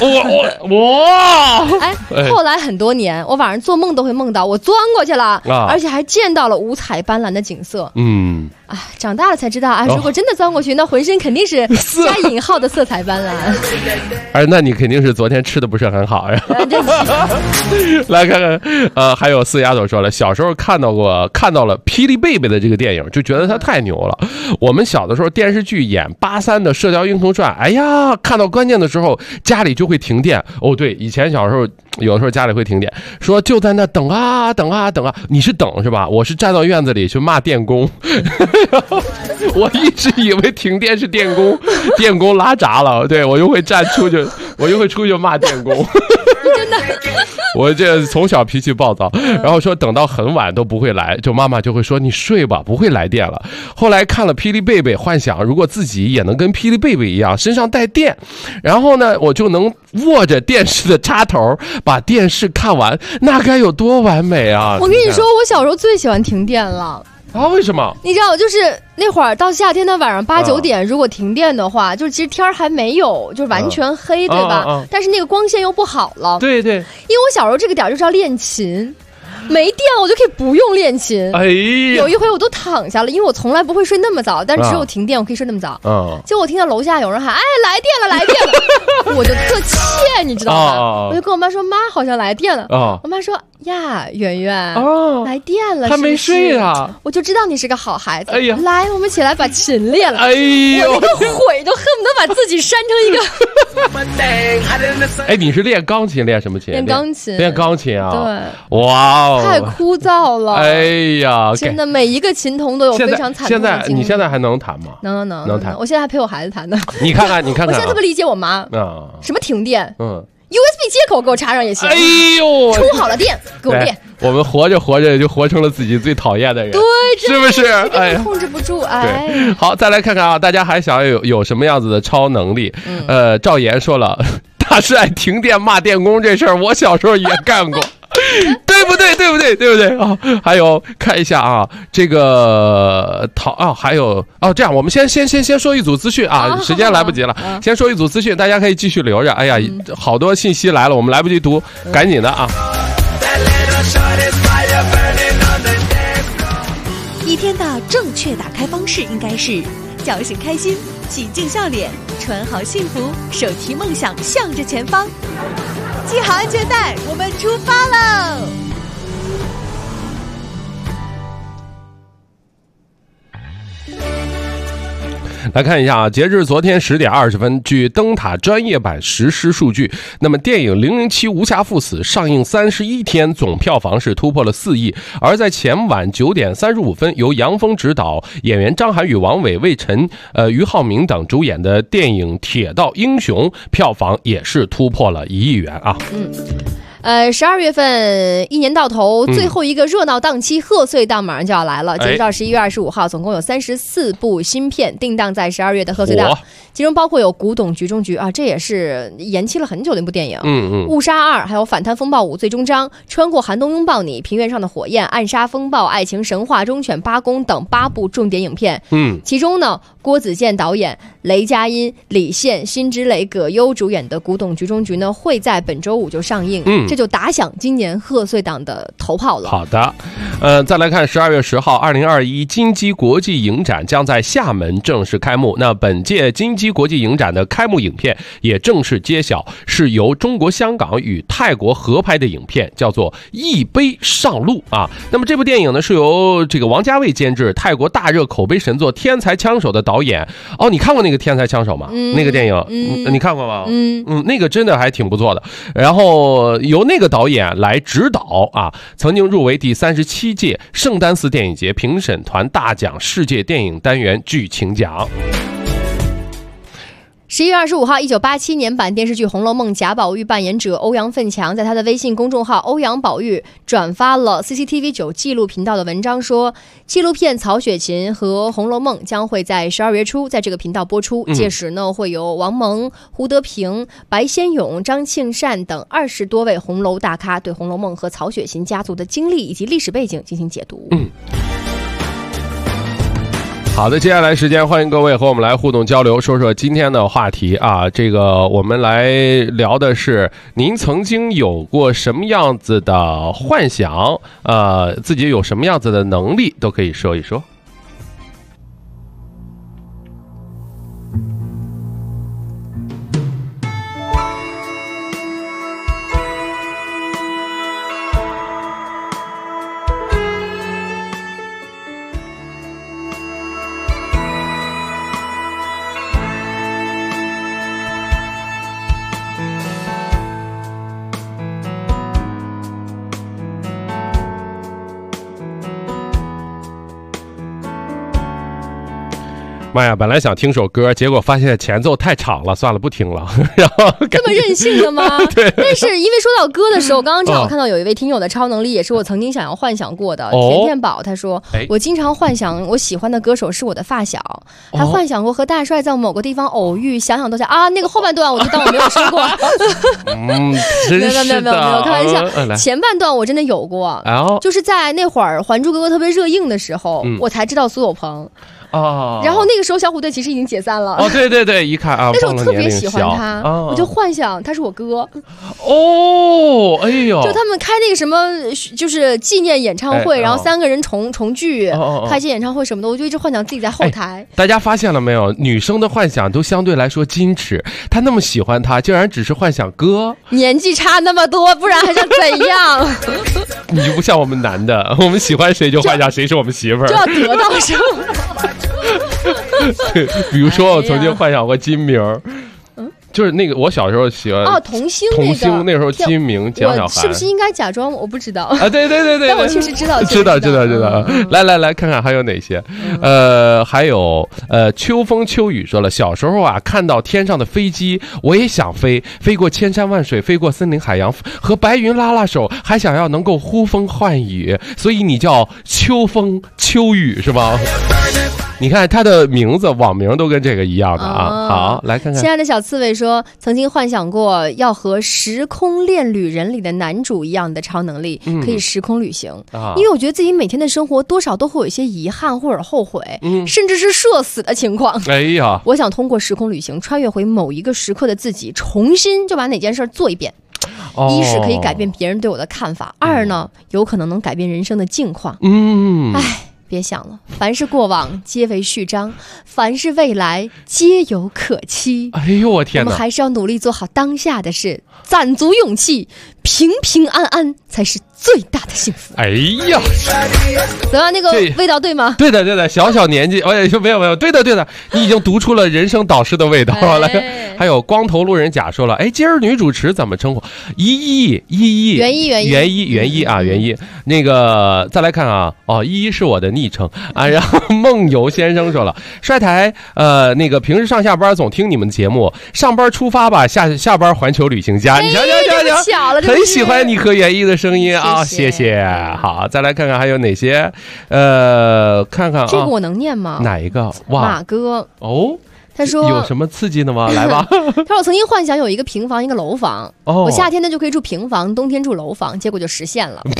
后来很多年，我晚上做梦都会梦到我钻过去了，而且还见到了五彩斑斓的景色。长大了才知道啊，如果真的钻过去，那浑身肯定是加引号的色彩斑斓。 那你肯定是昨天吃的不是很好呀。来看看，还有四丫头说了，小时候看到了霹雳贝贝的这个电影，就觉得他太牛了。我们小的时候电视剧演83的《射雕英雄传》，哎呀，看到关键的时候家里就会停电。对，以前小时候有的时候家里会停电，说就在那等啊，你是等是吧？我是站到院子里去骂电工。我一直以为停电是电工拉闸了，对，我就会出去骂电工。 真的， 我这从小脾气暴躁，然后说等到很晚都不会来，就妈妈就会说你睡吧，不会来电了。后来看了霹雳贝贝，幻想如果自己也能跟霹雳贝贝一样身上带电，然后呢我就能握着电视的插头把电视看完，那该有多完美啊！ 我跟你说，我小时候最喜欢停电了。 为什么？ 你知道，就是那会儿到夏天的晚上8、9点，如果停电的话，就是其实天还没有就完全黑，对吧？但是那个光线又不好了。 对，因为我小时候这个点就是要练琴。没电了，我就可以不用练琴。有一回我都躺下了，因为我从来不会睡那么早，但只有停电我可以睡那么早。结果我听到楼下有人喊：“哎，来电了！”我就特怯，你知道吗？我就跟我妈说：“妈，好像来电了。”我妈说：“呀，圆圆，来电了， 还没睡啊？” 我就知道你是个好孩子。 哎呀， 来，我们起来把琴练了。 哎呦， 我那个悔都恨不得把自己扇成一个。 你是练钢琴，练什么琴？ 练钢琴。 练钢琴啊？ 对。 哇哦。 太枯燥了， 哎呀， 真的，每一个琴童都有非常惨痛的经历。 你现在还能弹吗？ 能弹。我现在还陪我孩子弹呢。 你看看， 我现在特别理解我妈。什么停电？USB 接口给我插上也行。 哎呦， 充好了电给我练。 我们活着就活成了自己最讨厌的人， 对， 是不是？ 哎，控制不住。 对，好，再来看看啊，大家还想有什么样子的超能力？赵岩说了，他是爱停电骂电工这事儿，我小时候也干过。对不对？对不对？对不对啊？还有看一下啊，这个还有这样我们先说一组资讯啊，时间来不及了，先说一组资讯，大家可以继续留着。哎呀，好多信息来了，我们来不及读，赶紧的啊！ 一天的正确打开方式应该是叫醒开心，洗净笑脸，穿好幸福，手提梦想向着前方，系好安全带，我们出发喽！ 来看一下啊，截至昨天10点20分，据灯塔专业版实时数据，那么电影《007无暇赴死》上映31天，总票房是突破了4亿。而在前晚9点35分，由杨峰执导，演员张涵予、王伟、魏晨、俞灏明等主演的电影《铁道英雄》票房也是突破了1亿元啊。 12月份一年到头最后一个热闹档期，贺岁档马上就要来了。截止到11月25号，总共有34部新片定档在12月的贺岁档，其中包括有《古董局中局》啊，这也是延期了很久的一部电影。误杀2，还有《反贪风暴5最终章》，《穿过寒冬拥抱你》，《平原上的火焰》，《暗杀风暴》，《爱情神话》，《忠犬八公》等8部重点影片。其中呢，郭子健导演，雷佳音、李现、辛芷蕾、葛优主演的《古董局中局》呢，会在本周5就上映。这就打响今年贺岁档的头炮了。 好的，再来看12月10号，2021金鸡国际影展将在厦门正式开幕。那本届金鸡国际影展的开幕影片也正式揭晓，是由中国香港与泰国合拍的影片，叫做《一杯上路》啊。那么这部电影呢，是由这个王家卫监制，泰国大热口碑神作《天才枪手》的导演。你看过那个《天才枪手》吗？那个电影，你看过吗？那个真的还挺不错的。然后由那个导演来指导啊，曾经入围第37届圣丹斯电影节评审团大奖世界电影单元剧情奖。 11月25号，1987年版电视剧《红楼梦》贾宝玉扮演者欧阳奋强在他的微信公众号欧阳宝玉转发了 CCTV9 纪录频道的文章，说纪录片《曹雪芹和红楼梦》将会在12月初在这个频道播出，届时呢会由王蒙、胡德平、白先勇、张庆善等20多位红楼大咖对《红楼梦》和曹雪芹家族的经历以及历史背景进行解读。 好的，接下来时间欢迎各位和我们来互动交流，说说今天的话题啊。这个我们来聊的是您曾经有过什么样子的幻想，自己有什么样子的能力，都可以说一说。妈呀，本来想听首歌，结果发现前奏太长了，算了，不听了。然后这么任性的吗？对。但是因为说到歌的时候，刚刚正好看到有一位听友的超能力，也是我曾经想要幻想过的。甜甜宝他说，我经常幻想我喜欢的歌手是我的发小，还幻想过和大帅在某个地方偶遇，想想都想啊，那个后半段我就当我没有说过。 真是的， 没有开玩笑。前半段我真的有过，就是在那会儿《还珠格格》特别热映的时候，我才知道苏有朋。然后那个时候小虎队其实已经解散了。对对对，一看啊， 但是我特别喜欢他，我就幻想他是我哥。 哎呦， 就他们开那个什么，就是纪念演唱会，然后3个人重聚，开纪念演唱会什么的，我就一直幻想自己在后台。 大家发现了没有？女生的幻想都相对来说矜持，她那么喜欢他，竟然只是幻想哥， 年纪差那么多，不然还想怎样？ 你就不像我们男的，我们喜欢谁就幻想谁是我们媳妇儿， 就要得到什么？ 比如说我曾经幻想过金明，就是那个我小时候喜欢童星那时候金明、蒋小涵， 是不是应该假装我不知道啊？对， 但我确实知道。 来看看还有哪些？还有秋风秋雨说了，小时候啊看到天上的飞机，我也想飞过千山万水，飞过森林海洋，和白云拉拉手，还想要能够呼风唤雨，所以你叫秋风秋雨是吧？ 你看他的名字网名都跟这个一样的啊。好，来看看。 亲爱的小刺猬说，曾经幻想过要和《时空恋旅人》里的男主一样的超能力，可以时空旅行。因为我觉得自己每天的生活多少都会有一些遗憾或者后悔，甚至是社死的情况。 哎呀， 我想通过时空旅行穿越回某一个时刻的自己，重新就把哪件事做一遍。一是可以改变别人对我的看法，二呢有可能能改变人生的境况。别想了，凡是过往皆为序章，凡是未来皆有可期。 哎呦我天哪， 我们还是要努力做好当下的事，攒足勇气，平平安安才是最大的幸福。 哎呀， 怎么样？那个味道对吗？ 对的，小年纪，没有，对的，你已经读出了人生导师的味道了。还有光头路人甲说了，今儿女主持怎么称呼？依依，袁一。那个再来看啊，依依是我的昵称啊。然后梦游先生说了，帅台，那个平时上下班总听你们节目，上班出发吧，下班环球旅行家。你瞧，很喜欢你和袁一的声音啊，谢谢。好，再来看看还有哪些，看看啊， 这个我能念吗？ 哪一个？哇， 马哥哦。 他说有什么刺激的吗？来吧。 他说我曾经幻想有一个平房一个楼房，我夏天呢就可以住平房，冬天住楼房，结果就实现了。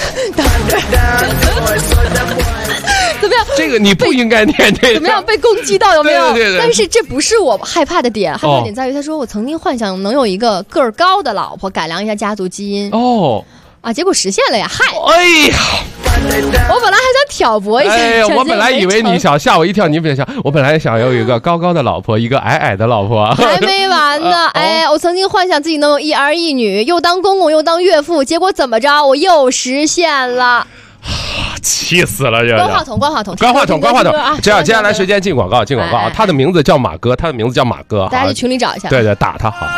怎么样？ 这个你不应该念这个。 怎么样？被攻击到有没有？ 对。 但是这不是我害怕的点，害怕的点在于他说我曾经幻想能有一个个儿高的老婆，改良一下家族基因。结果实现了呀！嗨， 哎呀， 我本来还想挑拨一下， 我本来以为你想吓我一跳，你别想，我本来想要有一个高高的老婆，一个矮矮的老婆， 还没完呢。我曾经幻想自己能有一儿一女，又当公公又当岳父，结果怎么着？我又实现了。 气死了！这关话筒， 这样，接下来时间进广告啊！他的名字叫马哥， 大家去群里找一下。 对，打他好。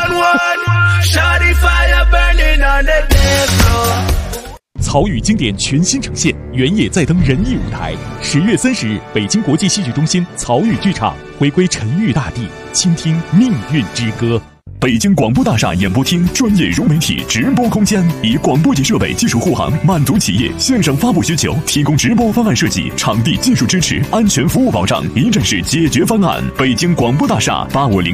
曹禺经典全新呈现，原野再登人艺舞台。10月30日，北京国际戏剧中心曹禺剧场回归沉郁大地，倾听命运之歌。 北京广播大厦演播厅专业融媒体直播空间，以广播级设备技术护航，满足企业线上发布需求，提供直播方案设计、场地技术支持、安全服务保障，一站式解决方案。北京广播大厦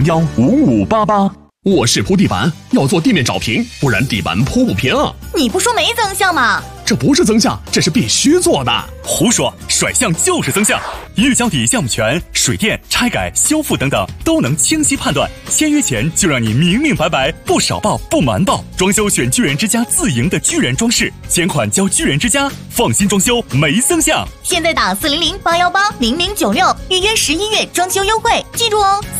85015588。 卧室铺地板要做地面找平，不然地板铺不平。 你不说没增项吗？ 这不是增项，这是必须做的。 胡说，甩项就是增项。预交底项目权、水电、拆改、修复等等都能清晰判断。签约前就让你明明白白，不少报不瞒报。装修选巨人之家自营的巨人装饰，钱款交巨人之家，放心装修没增项。 现在打400-818-0096预约11月装修优惠，记住哦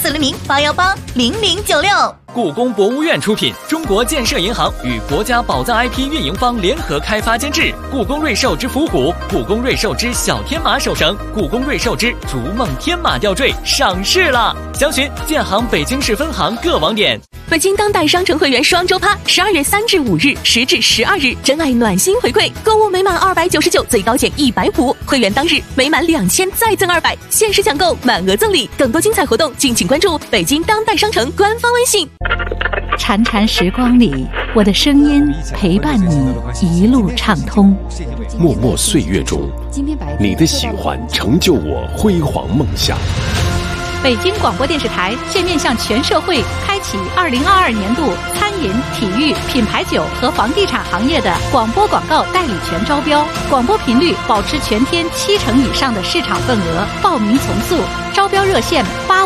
，400-818-0096。 故宫博物院出品，中国建设银行与国家宝藏 IP 运营方联合开发监制。故宫瑞兽之伏虎、故宫瑞兽之小天马手绳、故宫瑞兽之逐梦天马吊坠上市了，详询建行北京市分行各网点。 北京当代商城会员双周趴，12月3至5日，10至12日，真爱暖心回馈，购物每满299，最高减150，会员当日每满2000再赠200，限时抢购，满额赠礼。更多精彩活动，敬请关注北京当代商城官方微信。 潺潺时光里，我的声音陪伴你一路畅通。 默默岁月中，你的喜欢成就我辉煌梦想。 北京广播电视台现面向全社会开启2022年度餐饮、体育、品牌酒和房地产行业的广播广告代理权招标，广播频率保持全天70%以上的市场份额，报名从速，招标热线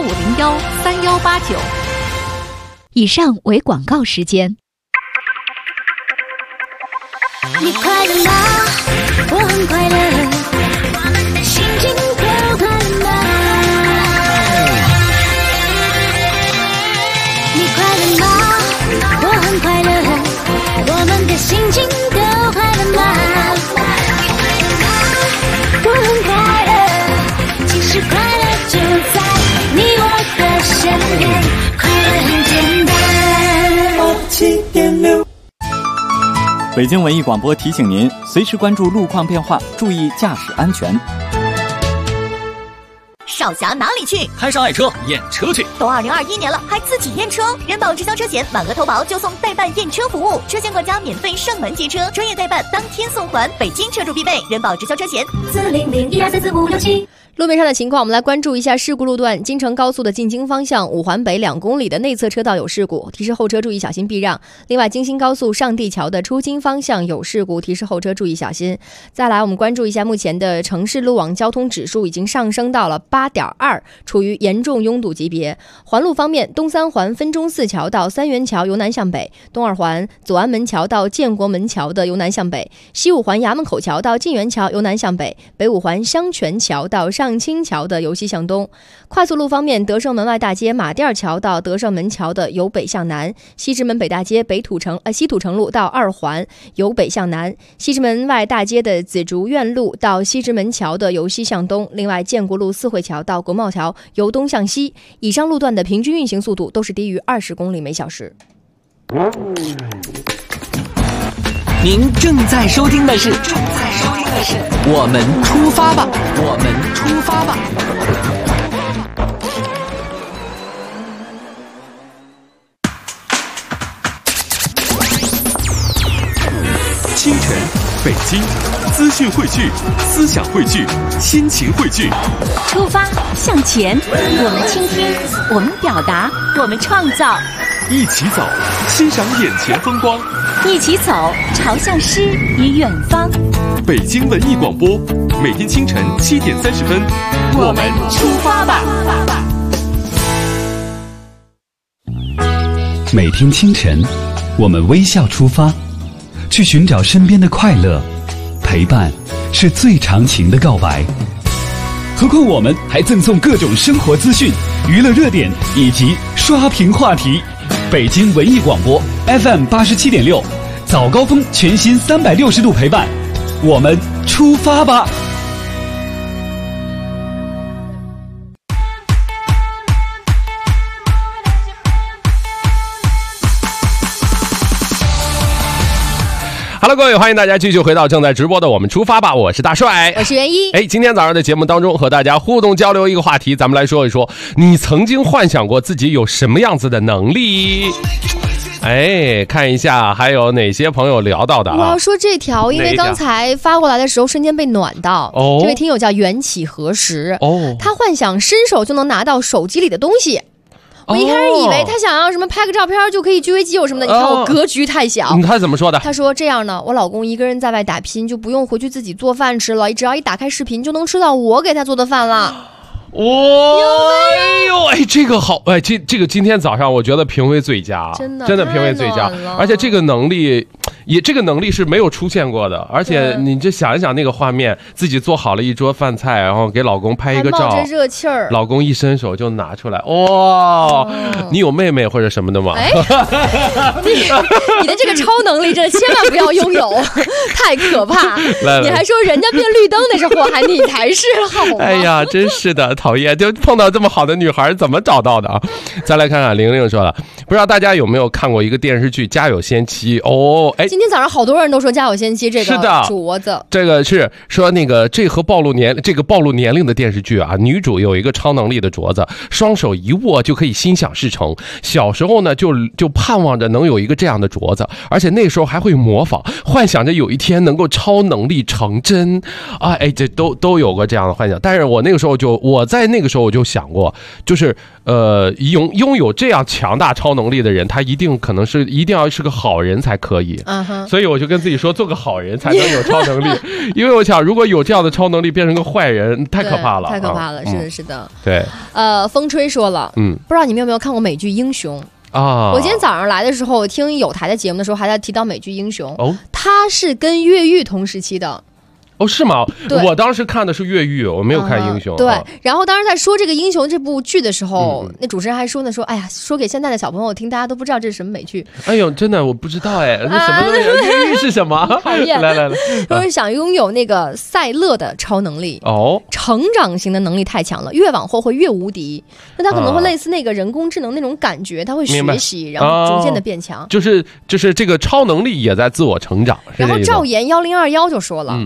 85013189。以上为广告时间。 你快乐吗？我很快乐，我们的心情都快乐吗？你快乐吗？我很快乐，我们的心情都快乐吗？我很快乐，其实快乐就在你我的身边，快乐很简单。7.6 北京文艺广播提醒您，随时关注路况变化，注意驾驶安全。 少侠哪里去？ 开上爱车验车去。 都2021年了，还自己验车？人保直销车险满额投保就送代办验车服务，车险管家免费上门接车，专业代办当天送还，北京车主必备。人保直销车险40012344567。 路面上的情况，我们来关注一下事故路段。京承高速的进京方向5环北2公里的内侧车道有事故，提示后车注意小心避让。另外，京新高速上地桥的出京方向有事故，提示后车注意小心。再来，我们关注一下目前的城市路网交通指数已经上升到了8.2，处于严重拥堵级别。环路方面，东三环分钟寺桥到三元桥由南向北，东二环左安门桥到建国门桥的由南向北，西五环衙门口桥到晋源桥由南向北，北五环香泉桥到上清桥的由西向东。快速路方面，德胜门外大街马甸桥到德胜门桥的由北向南，西直门北大街西土城路到2环由北向南，西直门外大街的紫竹院路到西直门桥的由西向东。另外，建国路四惠桥到国贸桥由东向西。以上路段的平均运行速度都是低于20公里每小时。 您正在收听的是我们出发吧，我们出发吧。 清晨，北京，资讯汇聚，思想汇聚，心情汇聚。 出发向前，我们倾听，我们表达，我们创造。 一起走，欣赏眼前风光。 一起走，朝向诗与远方。 北京文艺广播，每天清晨7点30分，我们出发吧。 每天清晨，我们微笑出发，去寻找身边的快乐。陪伴是最长情的告白。何况我们还赠送各种生活资讯、娱乐热点以及刷屏话题。北京文艺广播 FM 87.6，早高峰全新360度陪伴，我们出发吧。 Hello， 各位，欢迎大家继续回到正在直播的我们出发吧，我是大帅， 我是袁一。 今天早上的节目当中和大家互动交流一个话题，咱们来说一说，你曾经幻想过自己有什么样子的能力？看一下还有哪些朋友聊到的啊。 我要说这条，因为刚才发过来的时候瞬间被暖到。这位听友叫缘起何时，他幻想伸手就能拿到手机里的东西。我一开始以为他想要什么拍个照片就可以据为己有什么的，你看我格局太小。 他怎么说的？ 他说这样呢，我老公一个人在外打拼，就不用回去自己做饭吃了，只要一打开视频就能吃到我给他做的饭了。 这个好，这个今天早上我觉得评为最佳，真的评为最佳，而且这个能力是没有出现过的，而且你就想一想那个画面，自己做好了一桌饭菜，然后给老公拍一个照， 冒着热气儿， 老公一伸手就拿出来，你有妹妹或者什么的吗？ 你的这个超能力真的千万不要拥有，太可怕！你还说人家变绿灯那是祸害，你才是好吗？ 哎呀，真是的，讨厌！就碰到这么好的女孩，怎么找到的啊？再来看看玲玲说了，不知道大家有没有看过一个电视剧《家有仙妻》 今天早上好多人都说《家有仙妻》这个镯子， 这个是说那个这个暴露年龄的电视剧啊，女主有一个超能力的镯子，双手一握就可以心想事成。小时候呢，就盼望着能有一个这样的镯子，而且那时候还会模仿，幻想着有一天能够超能力成真啊！这都有过这样的幻想。但是我在那个时候我就想过，就是拥有这样强大超能力的人，他一定要是个好人才可以。所以我就跟自己说，做个好人才能有超能力。因为我想，如果有这样的超能力，变成个坏人，太可怕了， 太可怕了。是的。 对。 风吹说了，不知道你们有没有看过美剧《英雄》 啊？ 我今天早上来的时候，我听有台的节目的时候，还在提到美剧《英雄》。他是跟越狱同时期的。 是吗？我当时看的是越狱，我没有看英雄。 对，然后当时在说这个英雄这部剧的时候，那主持人还说呢，哎呀，说给现在的小朋友听，大家都不知道这是什么美剧。 哎呦，真的我不知道那什么东西？越狱是什么？ 讨厌！ 来， 说是想拥有那个赛勒的超能力成长型的能力太强了，越往后会越无敌。那他可能会类似那个人工智能那种感觉，他会学习，然后逐渐的变强。 就是这个超能力也在自我成长。 然后赵岩1021就说了，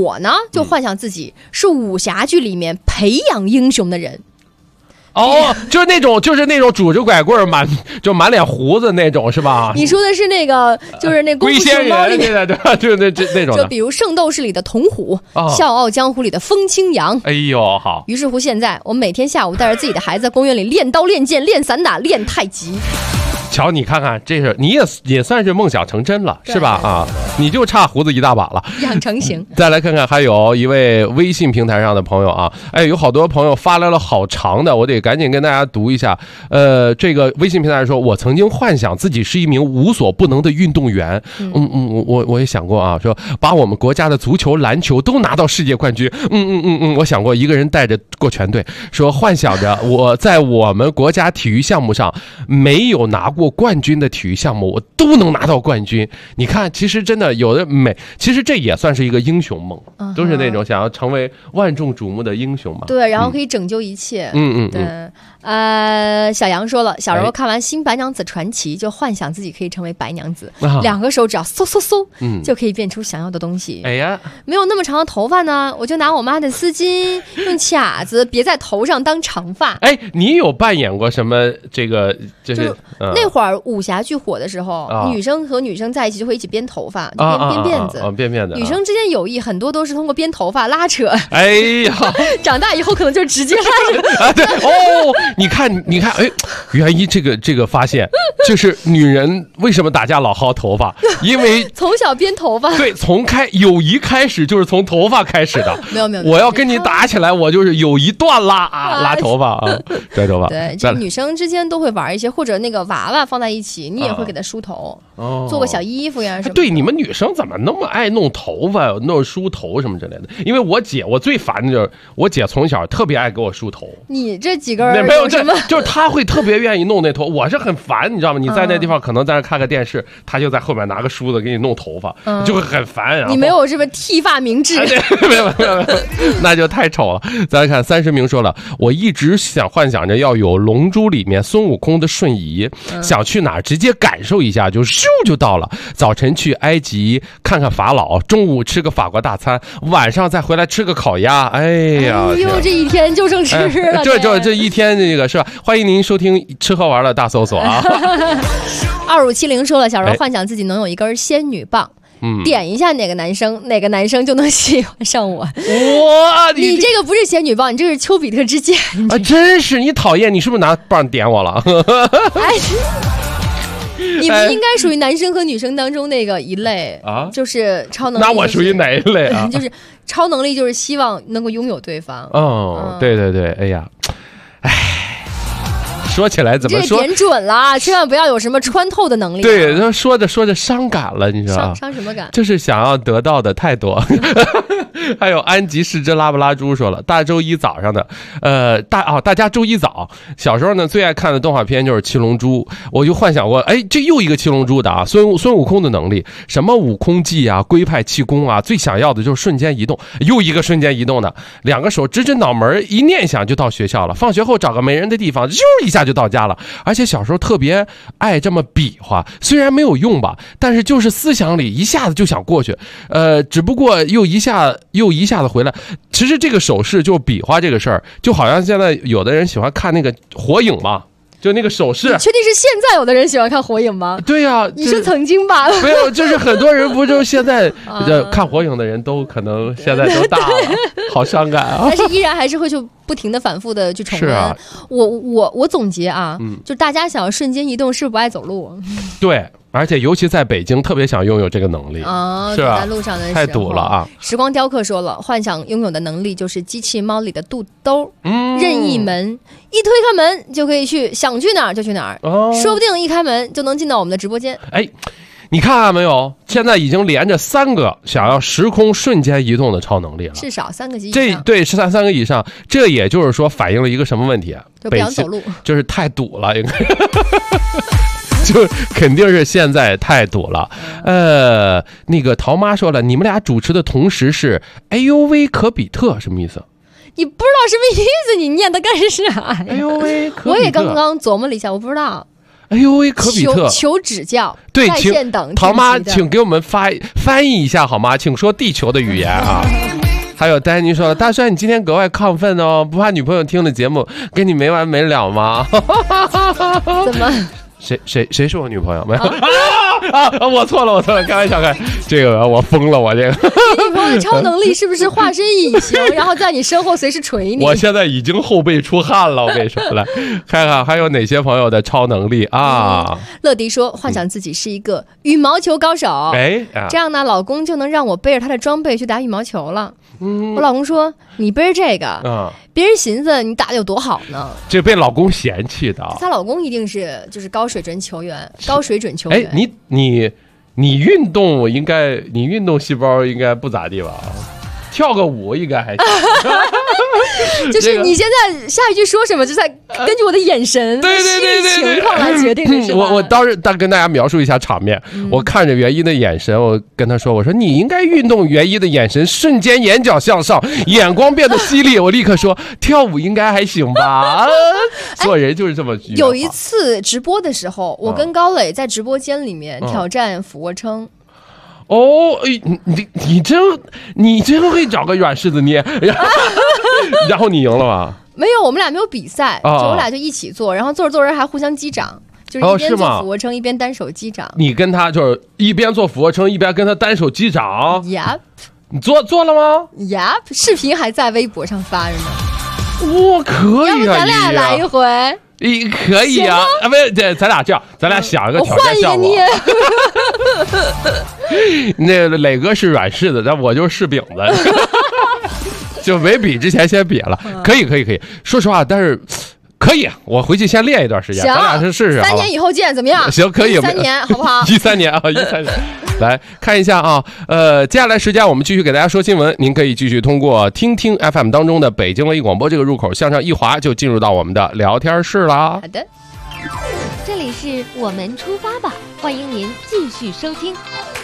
我呢就幻想自己是武侠剧里面培养英雄的人。 哦，就是那种拄着拐棍满脸胡子那种是吧？ 你说的是那个，就是那功夫熊猫里面对吧？就是那种的。 就比如《圣斗士》里的童虎，笑傲江湖》里的风清扬。 哎呦，好。 于是乎，现在我们每天下午带着自己的孩子在公园里练刀、练剑、练散打、练太极。 瞧，你看看，这是你也算是梦想成真了，是吧？啊，你就差胡子一大把了， 养成型。 再来看看，还有一位微信平台上的朋友啊，哎，有好多朋友发来了好长的，我得赶紧跟大家读一下。这个微信平台说，我曾经幻想自己是一名无所不能的运动员。我也想过啊，说把我们国家的足球、篮球都拿到世界冠军。我想过一个人带着过全队，说幻想着我在我们国家体育项目上没有拿过冠军的体育项目，我都能拿到冠军。你看，其实真的有的其实这也算是一个英雄梦，都是那种想要成为万众瞩目的英雄嘛。 对，然后可以拯救一切。对。小杨说了，小时候看完《新白娘子传奇》，就幻想自己可以成为白娘子，两个手只要嗖嗖嗖，就可以变出想要的东西。 哎呀， 没有那么长的头发呢，我就拿我妈的丝巾用卡子别在头上当长发。 哎，你有扮演过什么这个？就是那会儿武侠剧火的时候，女生和女生在一起就会一起编头发，就编辫子， 编辫子。 女生之间友谊很多都是通过编头发拉扯。 哎呀， 长大以后可能就直接拉扯。 啊，对哦，你看，哎，原一这个发现就是女人为什么打架老薅头发，因为从小编头发。 对，从友谊开始就是从头发开始的。 没有， 我要跟你打起来，我就是友谊断啦啊，拉头发啊，拽头发。 对，这女生之间都会玩一些，或者那个娃娃放在一起，你也会给她梳头，做个小衣服呀什么。 对，你们女生怎么那么爱弄头发、弄梳头什么之类的？因为我最烦的就是我姐从小特别爱给我梳头。 你这几根没有什么？ 就是她会特别愿意弄那头，我是很烦，你知道吗？你在那地方可能在那看个电视，她就在后面拿个梳子给你弄头发，就会很烦。 你没有什么剃发明志？ 没有，那就太丑了。再来看30名说了，我一直想幻想着要有《龙珠》里面孙悟空的瞬移，想去哪儿直接感受一下，就咻就到了。早晨去埃及看看法老，中午吃个法国大餐，晚上再回来吃个烤鸭。哎呀， 这一天就剩吃了。 这一天这个是吧？欢迎您收听吃喝玩乐大搜索啊。 2570说了，小时候幻想自己能有一根仙女棒。点一下哪个男生就能喜欢上我。 哇， 你这个不是仙女棒，你这是丘比特之箭啊！真是你讨厌，你是不是拿棒点我了？ 哎，你们应该属于男生和女生当中那个一类啊，就是超能力。 那我属于哪一类啊？ 就是超能力，就是希望能够拥有对方。 对，哎呀，说起来怎么说？ 这点准了，千万不要有什么穿透的能力。 对，他说着伤感了，你知道伤什么感？ 就是想要得到的太多。还有安吉是只拉布拉猪说了，大周一早上的，大家周一早小时候呢最爱看的动画片就是《七龙珠》，我就幻想过，哎，这又一个七龙珠的啊，孙悟空的能力，什么悟空技啊、龟派气功啊，最想要的就是瞬间移动，又一个瞬间移动的，两个手指脑门一念想就到学校了，放学后找个没人的地方，咻一下就到家了。而且小时候特别爱这么比划，虽然没有用吧，但是就是思想里一下子就想过去，只不过又一下子回来。其实这个手势就比划这个事儿，就好像现在有的人喜欢看那个火影嘛，就那个手势。 你确定是现在有的人喜欢看火影吗？ 对呀， 你是曾经吧？ 没有，就是很多人不就现在看火影的人都可能现在都大了，好伤感啊！ 但是依然还是会去不停的反复的去重温。是啊，我总结啊，就大家想要瞬间移动，是不是不爱走路？ 对。而且尤其在北京，特别想拥有这个能力啊！ 是吧？ 在路上的时候太堵了啊！ 时光雕刻说了，幻想拥有的能力就是机器猫里的肚兜，任意门一推开门就可以去，想去哪儿就去哪儿，说不定一开门就能进到我们的直播间。 哎，你看没有？现在已经连着3个想要时空瞬间移动的超能力了， 至少3个以上。 这对是3个以上，这也就是说反映了一个什么问题啊？ 就不想走路， 就是太堵了，应该。就肯定是现在太堵了。那个陶妈说了，你们俩主持的同时是哎呦喂可比特，什么意思？ 你不知道什么意思，你念的干啥呀？ 哎呦喂可比特， 我也刚刚琢磨了一下，我不知道。 哎呦喂，可比特求指教， 对， 在线等陶妈，请给我们翻译一下好吗？请说地球的语言啊。还有丹妮说，大帅你今天格外亢奋哦，不怕女朋友听的节目跟你没完没了吗？ 怎么？ 谁是我女朋友？没有我错了，开玩笑，这个我疯了，我这个。 你女朋友的超能力是不是化身隐形，然后在你身后随时捶你？ 我现在已经后背出汗了，我跟你说，来看看还有哪些朋友的超能力啊？ 乐迪说，幻想自己是一个羽毛球高手，这样呢，老公就能让我背着他的装备去打羽毛球了。我老公说，你背着这个，别人寻思你打的有多好呢？ 这被老公嫌弃的。 她老公一定是就是高水准球员。哎， 你运动你运动细胞应该不咋地吧？跳个舞应该还行。 就是你现在下一句说什么，就在根据我的眼神、 对情况来决定的。 我当时跟大家描述一下场面，我看着袁一的眼神，我跟他说：“我说你应该运动。”袁一的眼神瞬间眼角向上，眼光变得犀利。我立刻说：“跳舞应该还行吧？”做人就是这么。 有一次直播的时候，我跟高磊在直播间里面挑战俯卧撑。 哦，你真会找个软柿子捏，然后你赢了吧？ 没有，我们俩没有比赛，就我俩就一起做，然后做着还互相击掌，就是一边做俯卧撑一边单手击掌。 你跟他就是一边做俯卧撑一边跟他单手击掌。 Yep， 你做了吗 ？Yep， 视频还在微博上发着呢。 哇，可以啊！ 咱俩来一回。 可以啊，不是，咱俩这样，咱俩想一个挑战项目。那磊哥是软柿子，但我就是柿饼子，就没比之前先比了。可以。说实话，但是可以，我回去先练一段时间，咱俩试试。 3年以后见，怎么样？ 行，可以。 3年，好不好 ？13年啊，13年。来看一下啊，接下来时间我们继续给大家说新闻。您可以继续通过听 FM 当中的北京文艺广播这个入口向上一滑，就进入到我们的聊天室啦。 好的， 这里是我们出发吧，欢迎您继续收听。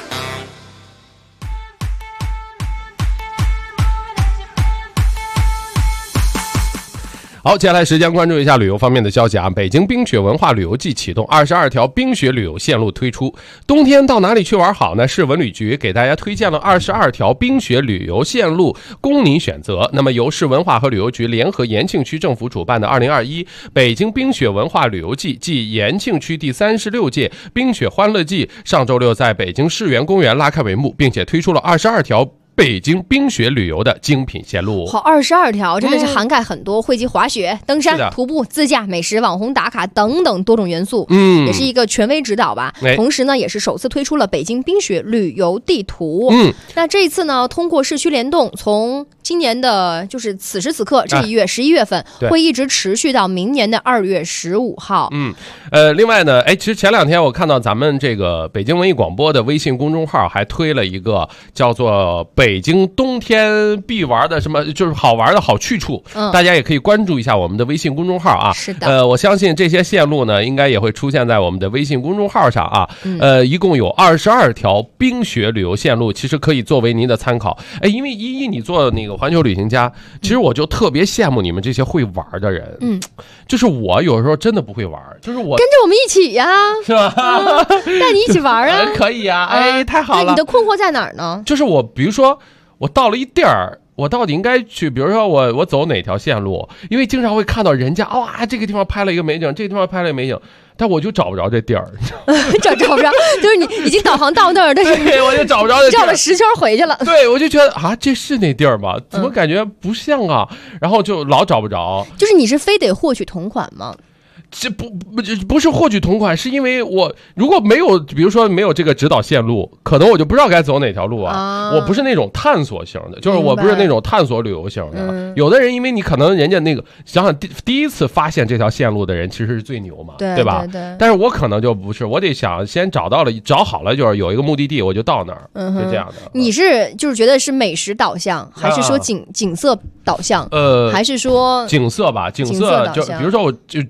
好，接下来时间关注一下旅游方面的消息啊。北京冰雪文化旅游季启动，22条冰雪旅游线路推出。冬天到哪里去玩好呢？市文旅局给大家推荐了22条冰雪旅游线路供您选择。那么由市文化和旅游局联合延庆区政府主办的2021北京冰雪文化旅游季暨延庆区第36届冰雪欢乐季上周六在北京世园公园拉开帷幕，并且推出了22条北京冰雪旅游的精品线路。 好，22条真的是涵盖很多，汇集滑雪、登山、徒步、自驾、美食、网红打卡等等多种元素。也是一个权威指导吧。同时呢，也是首次推出了北京冰雪旅游地图。那这一次呢，通过市区联动，从今年的就是此时此刻这一月11月份，会一直持续到明年的2月15号。 另外呢，其实前2天我看到咱们这个北京文艺广播的微信公众号还推了一个叫做北京冬天必玩的什么，就是好玩的好去处，大家也可以关注一下我们的微信公众号啊。 是的， 我相信这些线路呢，应该也会出现在我们的微信公众号上啊。一共有22条冰雪旅游线路，其实可以作为您的参考。因为你做那个环球旅行家，其实我就特别羡慕你们这些会玩的人。就是我有时候真的不会玩，就是我跟着我们一起呀， 是吧？ 带你一起玩啊， 可以呀，太好了。 你的困惑在哪儿呢？ 就是我，比如说我到了一地儿，我到底应该去，比如说我走哪条线路？因为经常会看到人家哇，这个地方拍了一个美景，这个地方拍了一个美景，但我就找不着这地儿， 找不着，就是你已经导航到那儿，但是对，我就找不着这地儿， 绕了10圈回去了。 对，我就觉得啊，这是那地儿吗？怎么感觉不像啊？然后就老找不着。 就是你是非得获取同款吗？ 这不是获取同款，是因为我如果没有，比如说没有这个指导线路，可能我就不知道该走哪条路啊。我不是那种探索型的，就是我不是那种探索旅游型的。有的人因为你可能人家那个想想第一次发现这条线路的人其实是最牛嘛，对吧？但是我可能就不是，我得想先找好了，就是有一个目的地我就到那儿，是这样的。 你是就是觉得是美食导向，还是说景色导向？还是说景色吧？景色就比如说我就主要是要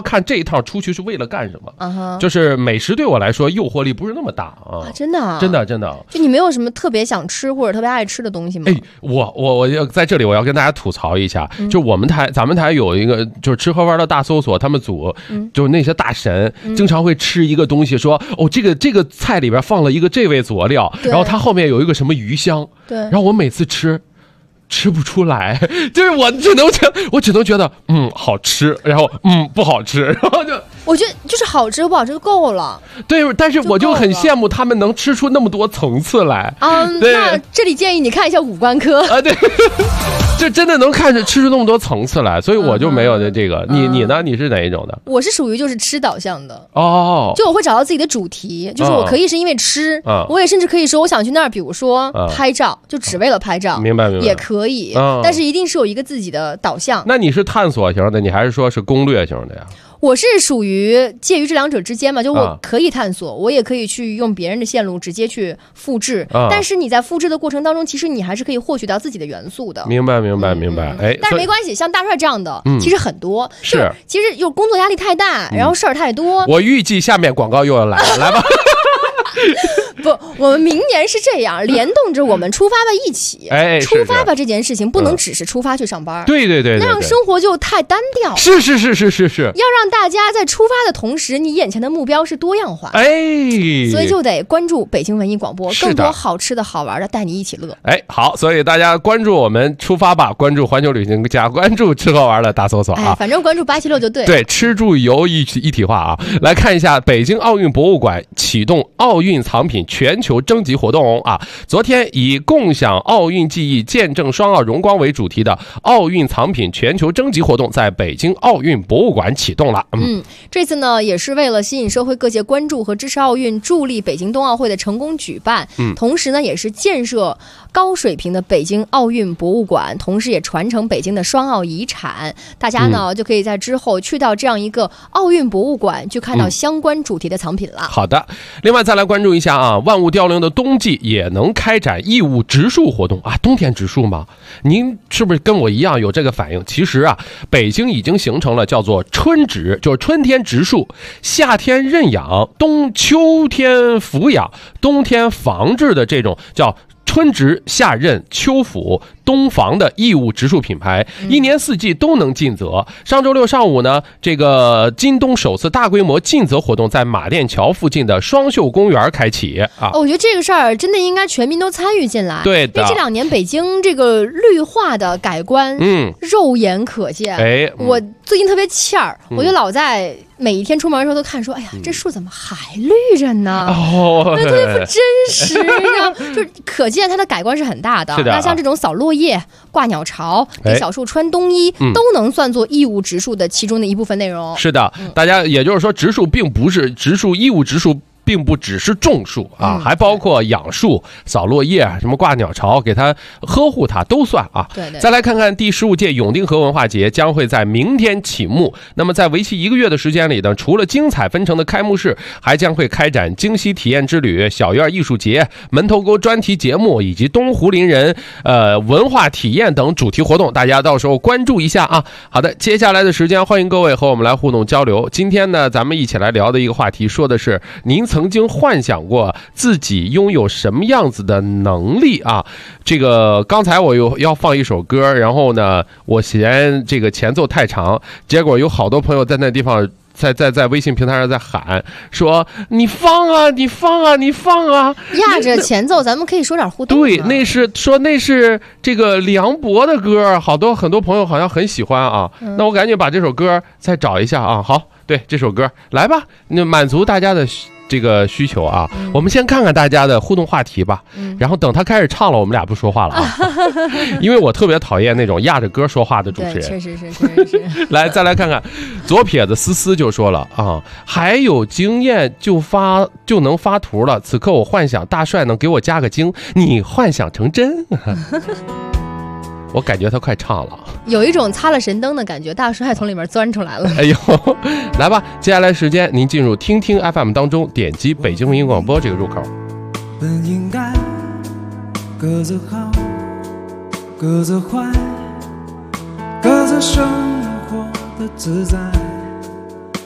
要看这一趟出去是为了干什么。就是美食对我来说诱惑力不是那么大啊， 真的啊， 真的真的。 就你没有什么特别想吃或者特别爱吃的东西吗？ 我要在这里我要跟大家吐槽一下，就咱们台有一个就是吃喝玩的大搜索，他们组就那些大神经常会吃一个东西，说这个菜里边放了一个这味佐料，然后它后面有一个什么鱼香， 对， 然后我每次吃不出来，就是我只能觉得好吃，然后不好吃，然后我觉得就是好吃不好吃就够了。 对，但是我就很羡慕他们能吃出那么多层次来。 那这里建议你看一下五官科啊，对，这真的能看着吃出那么多层次来，所以我就没有这个。你呢？你是哪一种的？ 我是属于就是吃导向的哦， 就我会找到自己的主题，就是我可以是因为吃，我也甚至可以说我想去那儿，比如说拍照，就只为了拍照， 明白也可以，但是一定是有一个自己的导向。 那你是探索型的，你还是说是攻略型的呀？ 我是属于介于这两者之间嘛，就我可以探索，我也可以去用别人的线路直接去复制，但是你在复制的过程当中，其实你还是可以获取到自己的元素的。 明白。 但是没关系，像大帅这样的，其实很多， 是其实有工作压力太大，然后事儿太多。 我预计下面广告又要来了，来吧。 不，我们明年是这样，联动着我们出发吧一起。出发吧这件事情不能只是出发去上班， 对， 那样生活就太单调。 是， 要让大家在出发的同时，你眼前的目标是多样化。所以就得关注北京文艺广播，更多好吃的好玩的，带你一起乐。 好，所以大家关注我们出发吧，关注环球旅行家，关注吃喝玩的大搜索啊。 反正关注876就对了。 对，吃住游一体化啊。来看一下北京奥运博物馆启动奥运藏品全球征集活动啊！昨天以共享奥运记忆，见证双奥荣光为主题的奥运藏品全球征集活动在北京奥运博物馆启动了。 这次呢也是为了吸引社会各界关注和支持奥运，助力北京冬奥会的成功举办。同时呢也是建设高水平的北京奥运博物馆，同时也传承北京的双奥遗产。大家呢就可以在之后去到这样一个奥运博物馆，去看到相关主题的藏品了。 好的，另外再来关注一下啊，万物凋零的冬季也能开展义务植树活动啊。冬天植树吗？您是不是跟我一样有这个反应？其实啊，北京已经形成了叫做春植，就是春天植树，夏天认养，秋天抚养，冬天防治的这种叫春植夏认秋抚冬防的义务植树品牌，一年四季都能尽责。上周六上午呢，这个今冬首次大规模尽责活动在马甸桥附近的双秀公园开启啊！ 我觉得这个事儿真的应该全民都参与进来。 对的， 因为这2年北京这个绿化的改观，肉眼可见。我最近特别欠儿，我就老在每一天出门的时候都看说，哎呀，这树怎么还绿着呢？那特别不真实，就是可见它的改观是很大的。那像这种扫落叶、挂鸟巢、给小树穿冬衣，都能算作义务植树的其中的一部分内容。 是的，大家也就是说，植树并不是植树，义务植树并不只是种树啊，还包括养树、扫落叶、什么挂鸟巢，给它呵护它都算啊。 对。 再来看看第15届永定河文化节将会在明天启幕。那么在为期1个月的时间里呢，除了精彩纷呈的开幕式，还将会开展惊喜体验之旅、小院艺术节、门头沟专题节目以及东湖林人文化体验等主题活动，大家到时候关注一下啊。好的，接下来的时间欢迎各位和我们来互动交流。今天呢，咱们一起来聊的一个话题，说的是您曾经幻想过自己拥有什么样子的能力啊？这个刚才我又要放一首歌，然后呢，我嫌这个前奏太长，结果有好多朋友在那地方在微信平台上在喊说你放啊，你放啊，你放啊， 压着前奏，咱们可以说点互动。 对，那是这个梁博的歌，很多朋友好像很喜欢啊。那我赶紧把这首歌再找一下啊。好，对，这首歌来吧，那满足大家的这个需求啊。我们先看看大家的互动话题吧，然后等他开始唱了，我们俩不说话了啊。因为我特别讨厌那种压着歌说话的主持人。 确实是。 来，再来看看左撇子思思就说了啊，还有经验就能发图了。此刻我幻想大帅能给我加个精，你幻想成真。我感觉他快唱了， 有一种擦了神灯的感觉，大帅从里面钻出来了。 哎呦，来吧，接下来时间您进入听听 FM 当中，点击北京文艺广播这个入口。 本应该各自好，各自坏，各自生活的自在，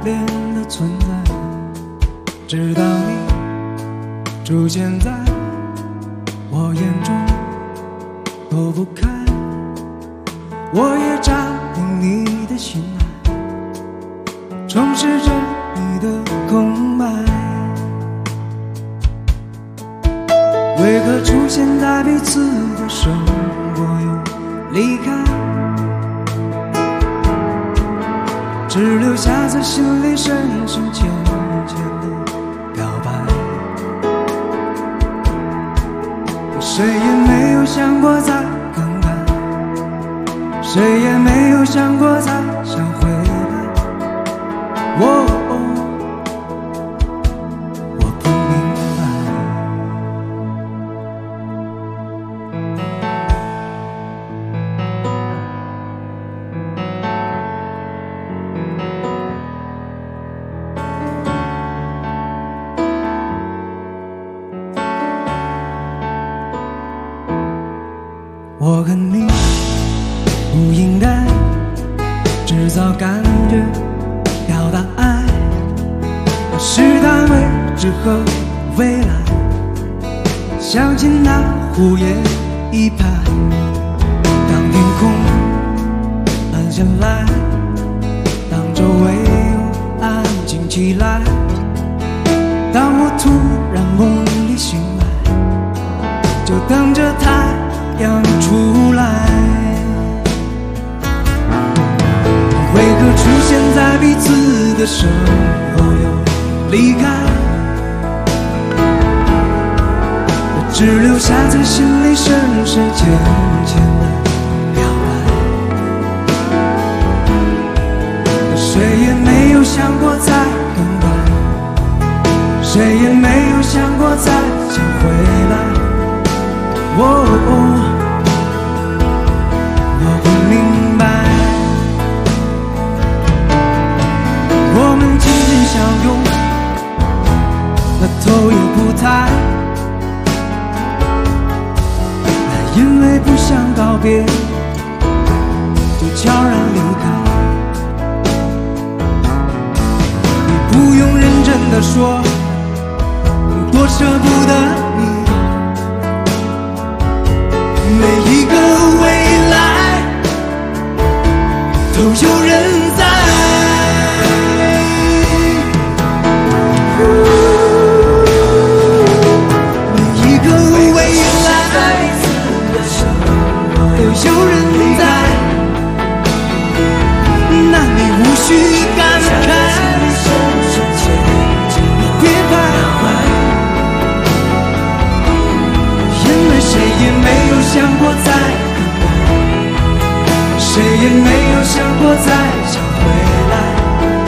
恋的存在，直到你出现在我眼中，躲不开，我也占领你的心爱，充实着你的空白。为何出现在彼此的生活又离开，只留下在心里深深浅浅的表白。谁也没有想过再更改，谁也没有想过再想回来。我不明白。我和你不应该制造感觉，表达爱，试探未知和未来，相信那胡言一拍。当天空暗下来，当周围又安静起来，当我突然梦里醒来，就等着太阳出来。为何出现在彼此的生活又离开，只留下在心里深深浅浅的表白。谁也没有想过再更改，谁也没有想过再想回来。我不明白，我们紧紧相拥，那头也不抬，那因为不想告别，就悄然离开。你不用认真地说，多舍不得你。每一个未来都有人在，每一个未来都有人在，那你无需感慨，你别徘徊，因为谁也没有想过再更改，谁也没有想过再想回来。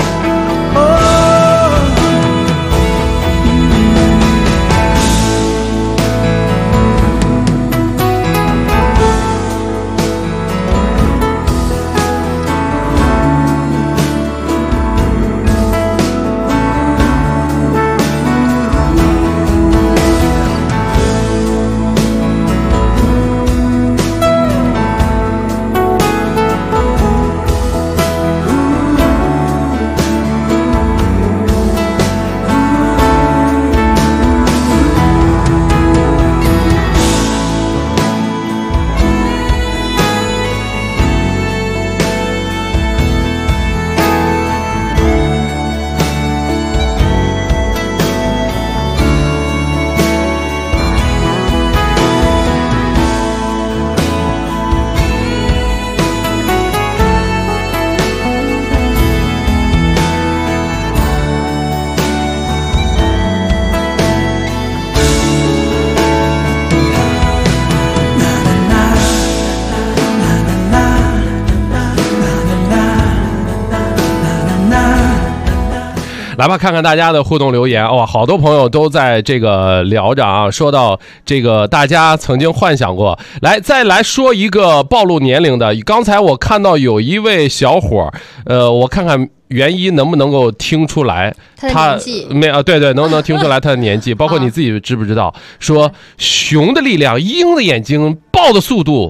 来吧，看看大家的互动留言。哇，好多朋友都在这个聊着啊，说到这个大家曾经幻想过。来，再来说一个暴露年龄的。刚才我看到有一位小伙我看看元一能不能够听出来他的年纪。 没啊，对对，能不能听出来他的年纪？包括你自己知不知道？说熊的力量，鹰的眼睛，豹的速度，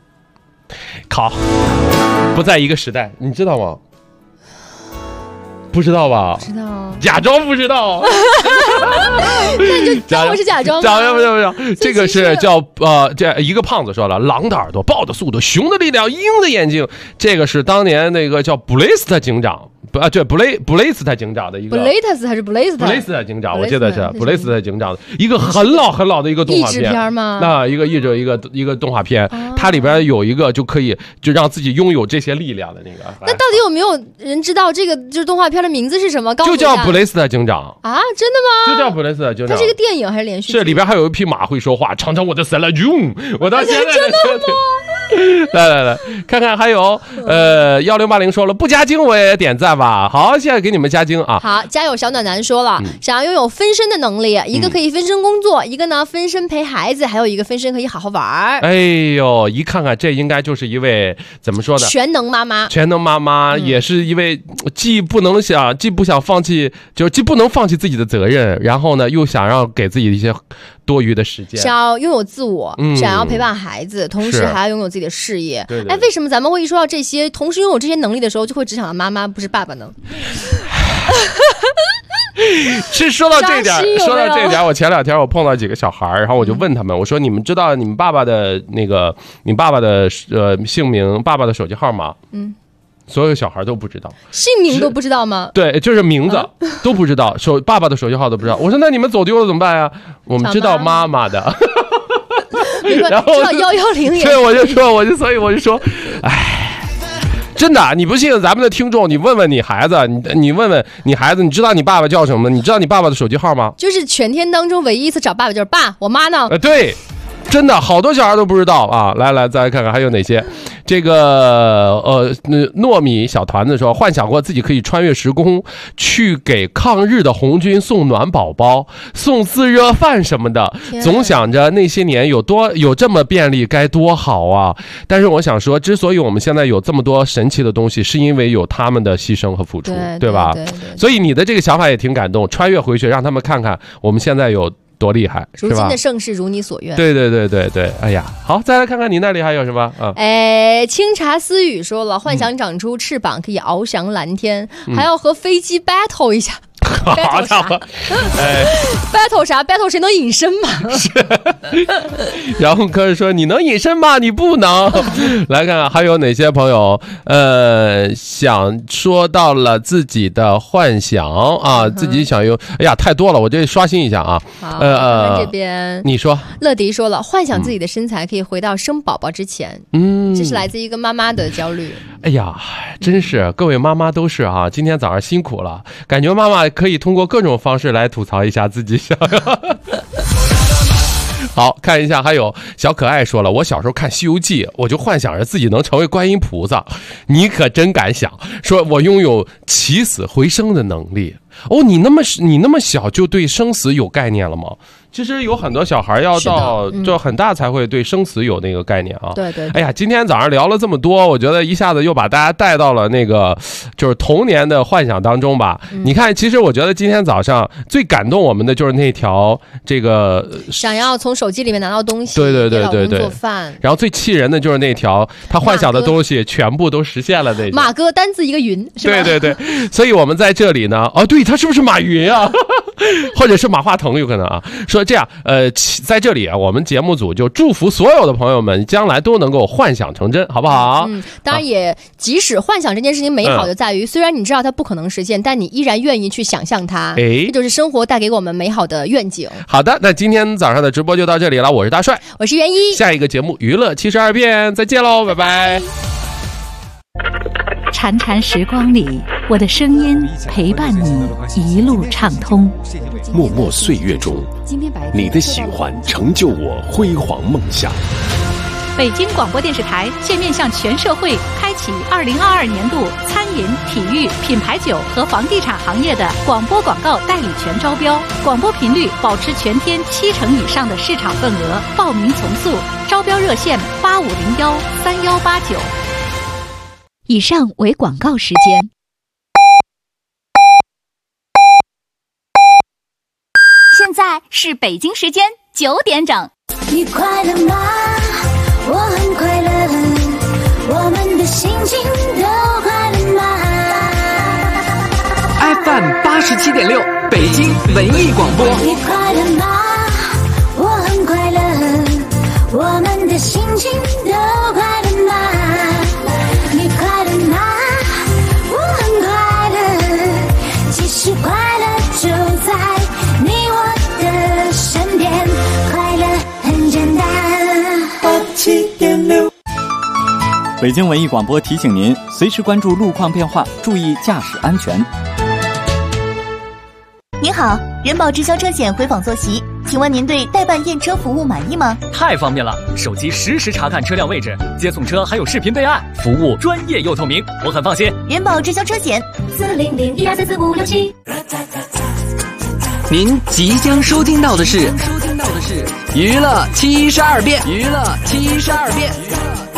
不在一个时代，你知道吗？ 不知道吧？ 不知道， 假装不知道。 那就当我是假装吗？ 不是，这个是叫这一个胖子说了，狼的耳朵，豹的速度，熊的力量，鹰的眼睛。这个是当年那个叫布雷斯特警长。对，布雷斯特警长的一个。 布雷特斯还是布雷斯特？ 布雷斯特警长，我记得是布雷斯特警长，一个很老的一个动画片。 译制片吗？ 那一个动画片，它里边有一个就可以就让自己拥有这些力量的那个。 那到底有没有人知道这个就是动画片的名字是什么？ 就叫布雷斯特警长啊？真的吗？ 就叫布雷斯特警长。 它是一个电影还是连续剧？ 是里边还有一匹马会说话，尝尝我的塞拉囧。我到现在真的吗？ 来看看，还有1080说了不加精我也点赞吧。好，现在给你们加精啊。 好，家有小暖男说了，想要拥有分身的能力，一个可以分身工作，一个呢分身陪孩子，还有一个分身可以好好玩。 哎呦，一看看这应该就是一位怎么说呢？ 全能妈妈。 全能妈妈也是一位既不想放弃，就是既不能放弃自己的责任，然后呢又想让给自己一些多余的时间， 想要拥有自我，想要陪伴孩子，同时还要拥有自己的事业。 对， 哎，为什么咱们会一说到这些，同时拥有这些能力的时候，就会只想到妈妈，不是爸爸呢？ 是说到这点，我前2天我碰到几个小孩，然后我就问他们，我说你们知道你爸爸的姓名、爸爸的手机号吗？所有小孩都不知道， 姓名都不知道吗？ 对，就是名字都不知道，爸爸的手机号都不知道。我说那你们走丢了怎么办呀？我们知道妈妈的。 然后知道110也。 对，所以我就说，哎，真的，你不信咱们的听众，你问问你孩子，你问问你孩子，你知道你爸爸叫什么？你知道你爸爸的手机号吗？ 就是全天当中唯一一次找爸爸就是爸，我妈呢？ 对。真的好多小孩都不知道啊！来，再来看看还有哪些。这个糯米小团子说，幻想过自己可以穿越时空，去给抗日的红军送暖宝宝、送自热饭什么的。总想着那些年有这么便利该多好啊！但是我想说，之所以我们现在有这么多神奇的东西，是因为有他们的牺牲和付出，对吧？对。所以你的这个想法也挺感动，穿越回去让他们看看我们现在有多厉害， 如今的盛世如你所愿。 对，哎呀，好，再来看看你那里还有什么啊？ 清茶私语说了，幻想长出翅膀可以翱翔蓝天，还要和飞机 battle 一下。 好家伙 ！battle 啥 ？battle 谁能隐身吗？ 然后可是说你能隐身吗？你不能。来看看还有哪些朋友想说到了自己的幻想啊，自己想用。哎呀，太多了，我这刷新一下啊。 好，看这边你说， 乐迪说了，幻想自己的身材可以回到生宝宝之前。这是来自一个妈妈的焦虑。 哎呀，真是各位妈妈都是啊，今天早上辛苦了，感觉妈妈可以通过各种方式来吐槽一下自己想要。好，看一下，还有小可爱说了，我小时候看《西游记》，我就幻想着自己能成为观音菩萨。你可真敢想，说我拥有起死回生的能力。哦，你那么小就对生死有概念了吗？其实有很多小孩要到就很大才会对生死有那个概念啊。 对。 哎呀，今天早上聊了这么多，我觉得一下子又把大家带到了那个就是童年的幻想当中吧。你看，其实我觉得今天早上最感动我们的就是那条这个想要从手机里面拿到东西， 对， 做饭。 然后最气人的就是那条他幻想的东西全部都实现了那种。 马哥单字一个云，是吧？ 对。所以我们在这里呢，对，他是不是马云啊？或者是马化腾有可能啊？说这样，在这里啊，我们节目组就祝福所有的朋友们将来都能够幻想成真，好不好？ 当然也，即使幻想这件事情美好就在于，虽然你知道它不可能实现，但你依然愿意去想象它。这就是生活带给我们美好的愿景。 好的，那今天早上的直播就到这里了，我是大帅， 我是袁一， 下一个节目娱乐72变，再见喽，拜拜。 潺潺时光里，我的声音陪伴你一路畅通。 默默岁月中，你的喜欢成就我辉煌梦想。 北京广播电视台现面向全社会开启2022年度餐饮、体育、品牌酒和房地产行业的广播广告代理权招标，广播频率保持全天70%以上的市场份额，报名从速，招标热线85013189。以上为广告时间。 现在是北京时间9点整。 你快乐吗？我很快乐，我们的心情都快乐吗？ 爱 107.6，北京文艺广播。 你快乐吗？我很快乐，我们的心情都快乐吗？你快乐吗？我很快乐，其实快乐就在你我的身边，快乐很简单。87.6。 北京文艺广播提醒您，随时关注路况变化，注意驾驶安全。 您好，人保直销车险回访坐席，请问您对代办验车服务满意吗？ 太方便了，手机实时查看车辆位置，接送车还有视频备案，服务专业又透明，我很放心。 人保直销车险40012344567。 您即将收听到的是娱乐72变，娱乐72变。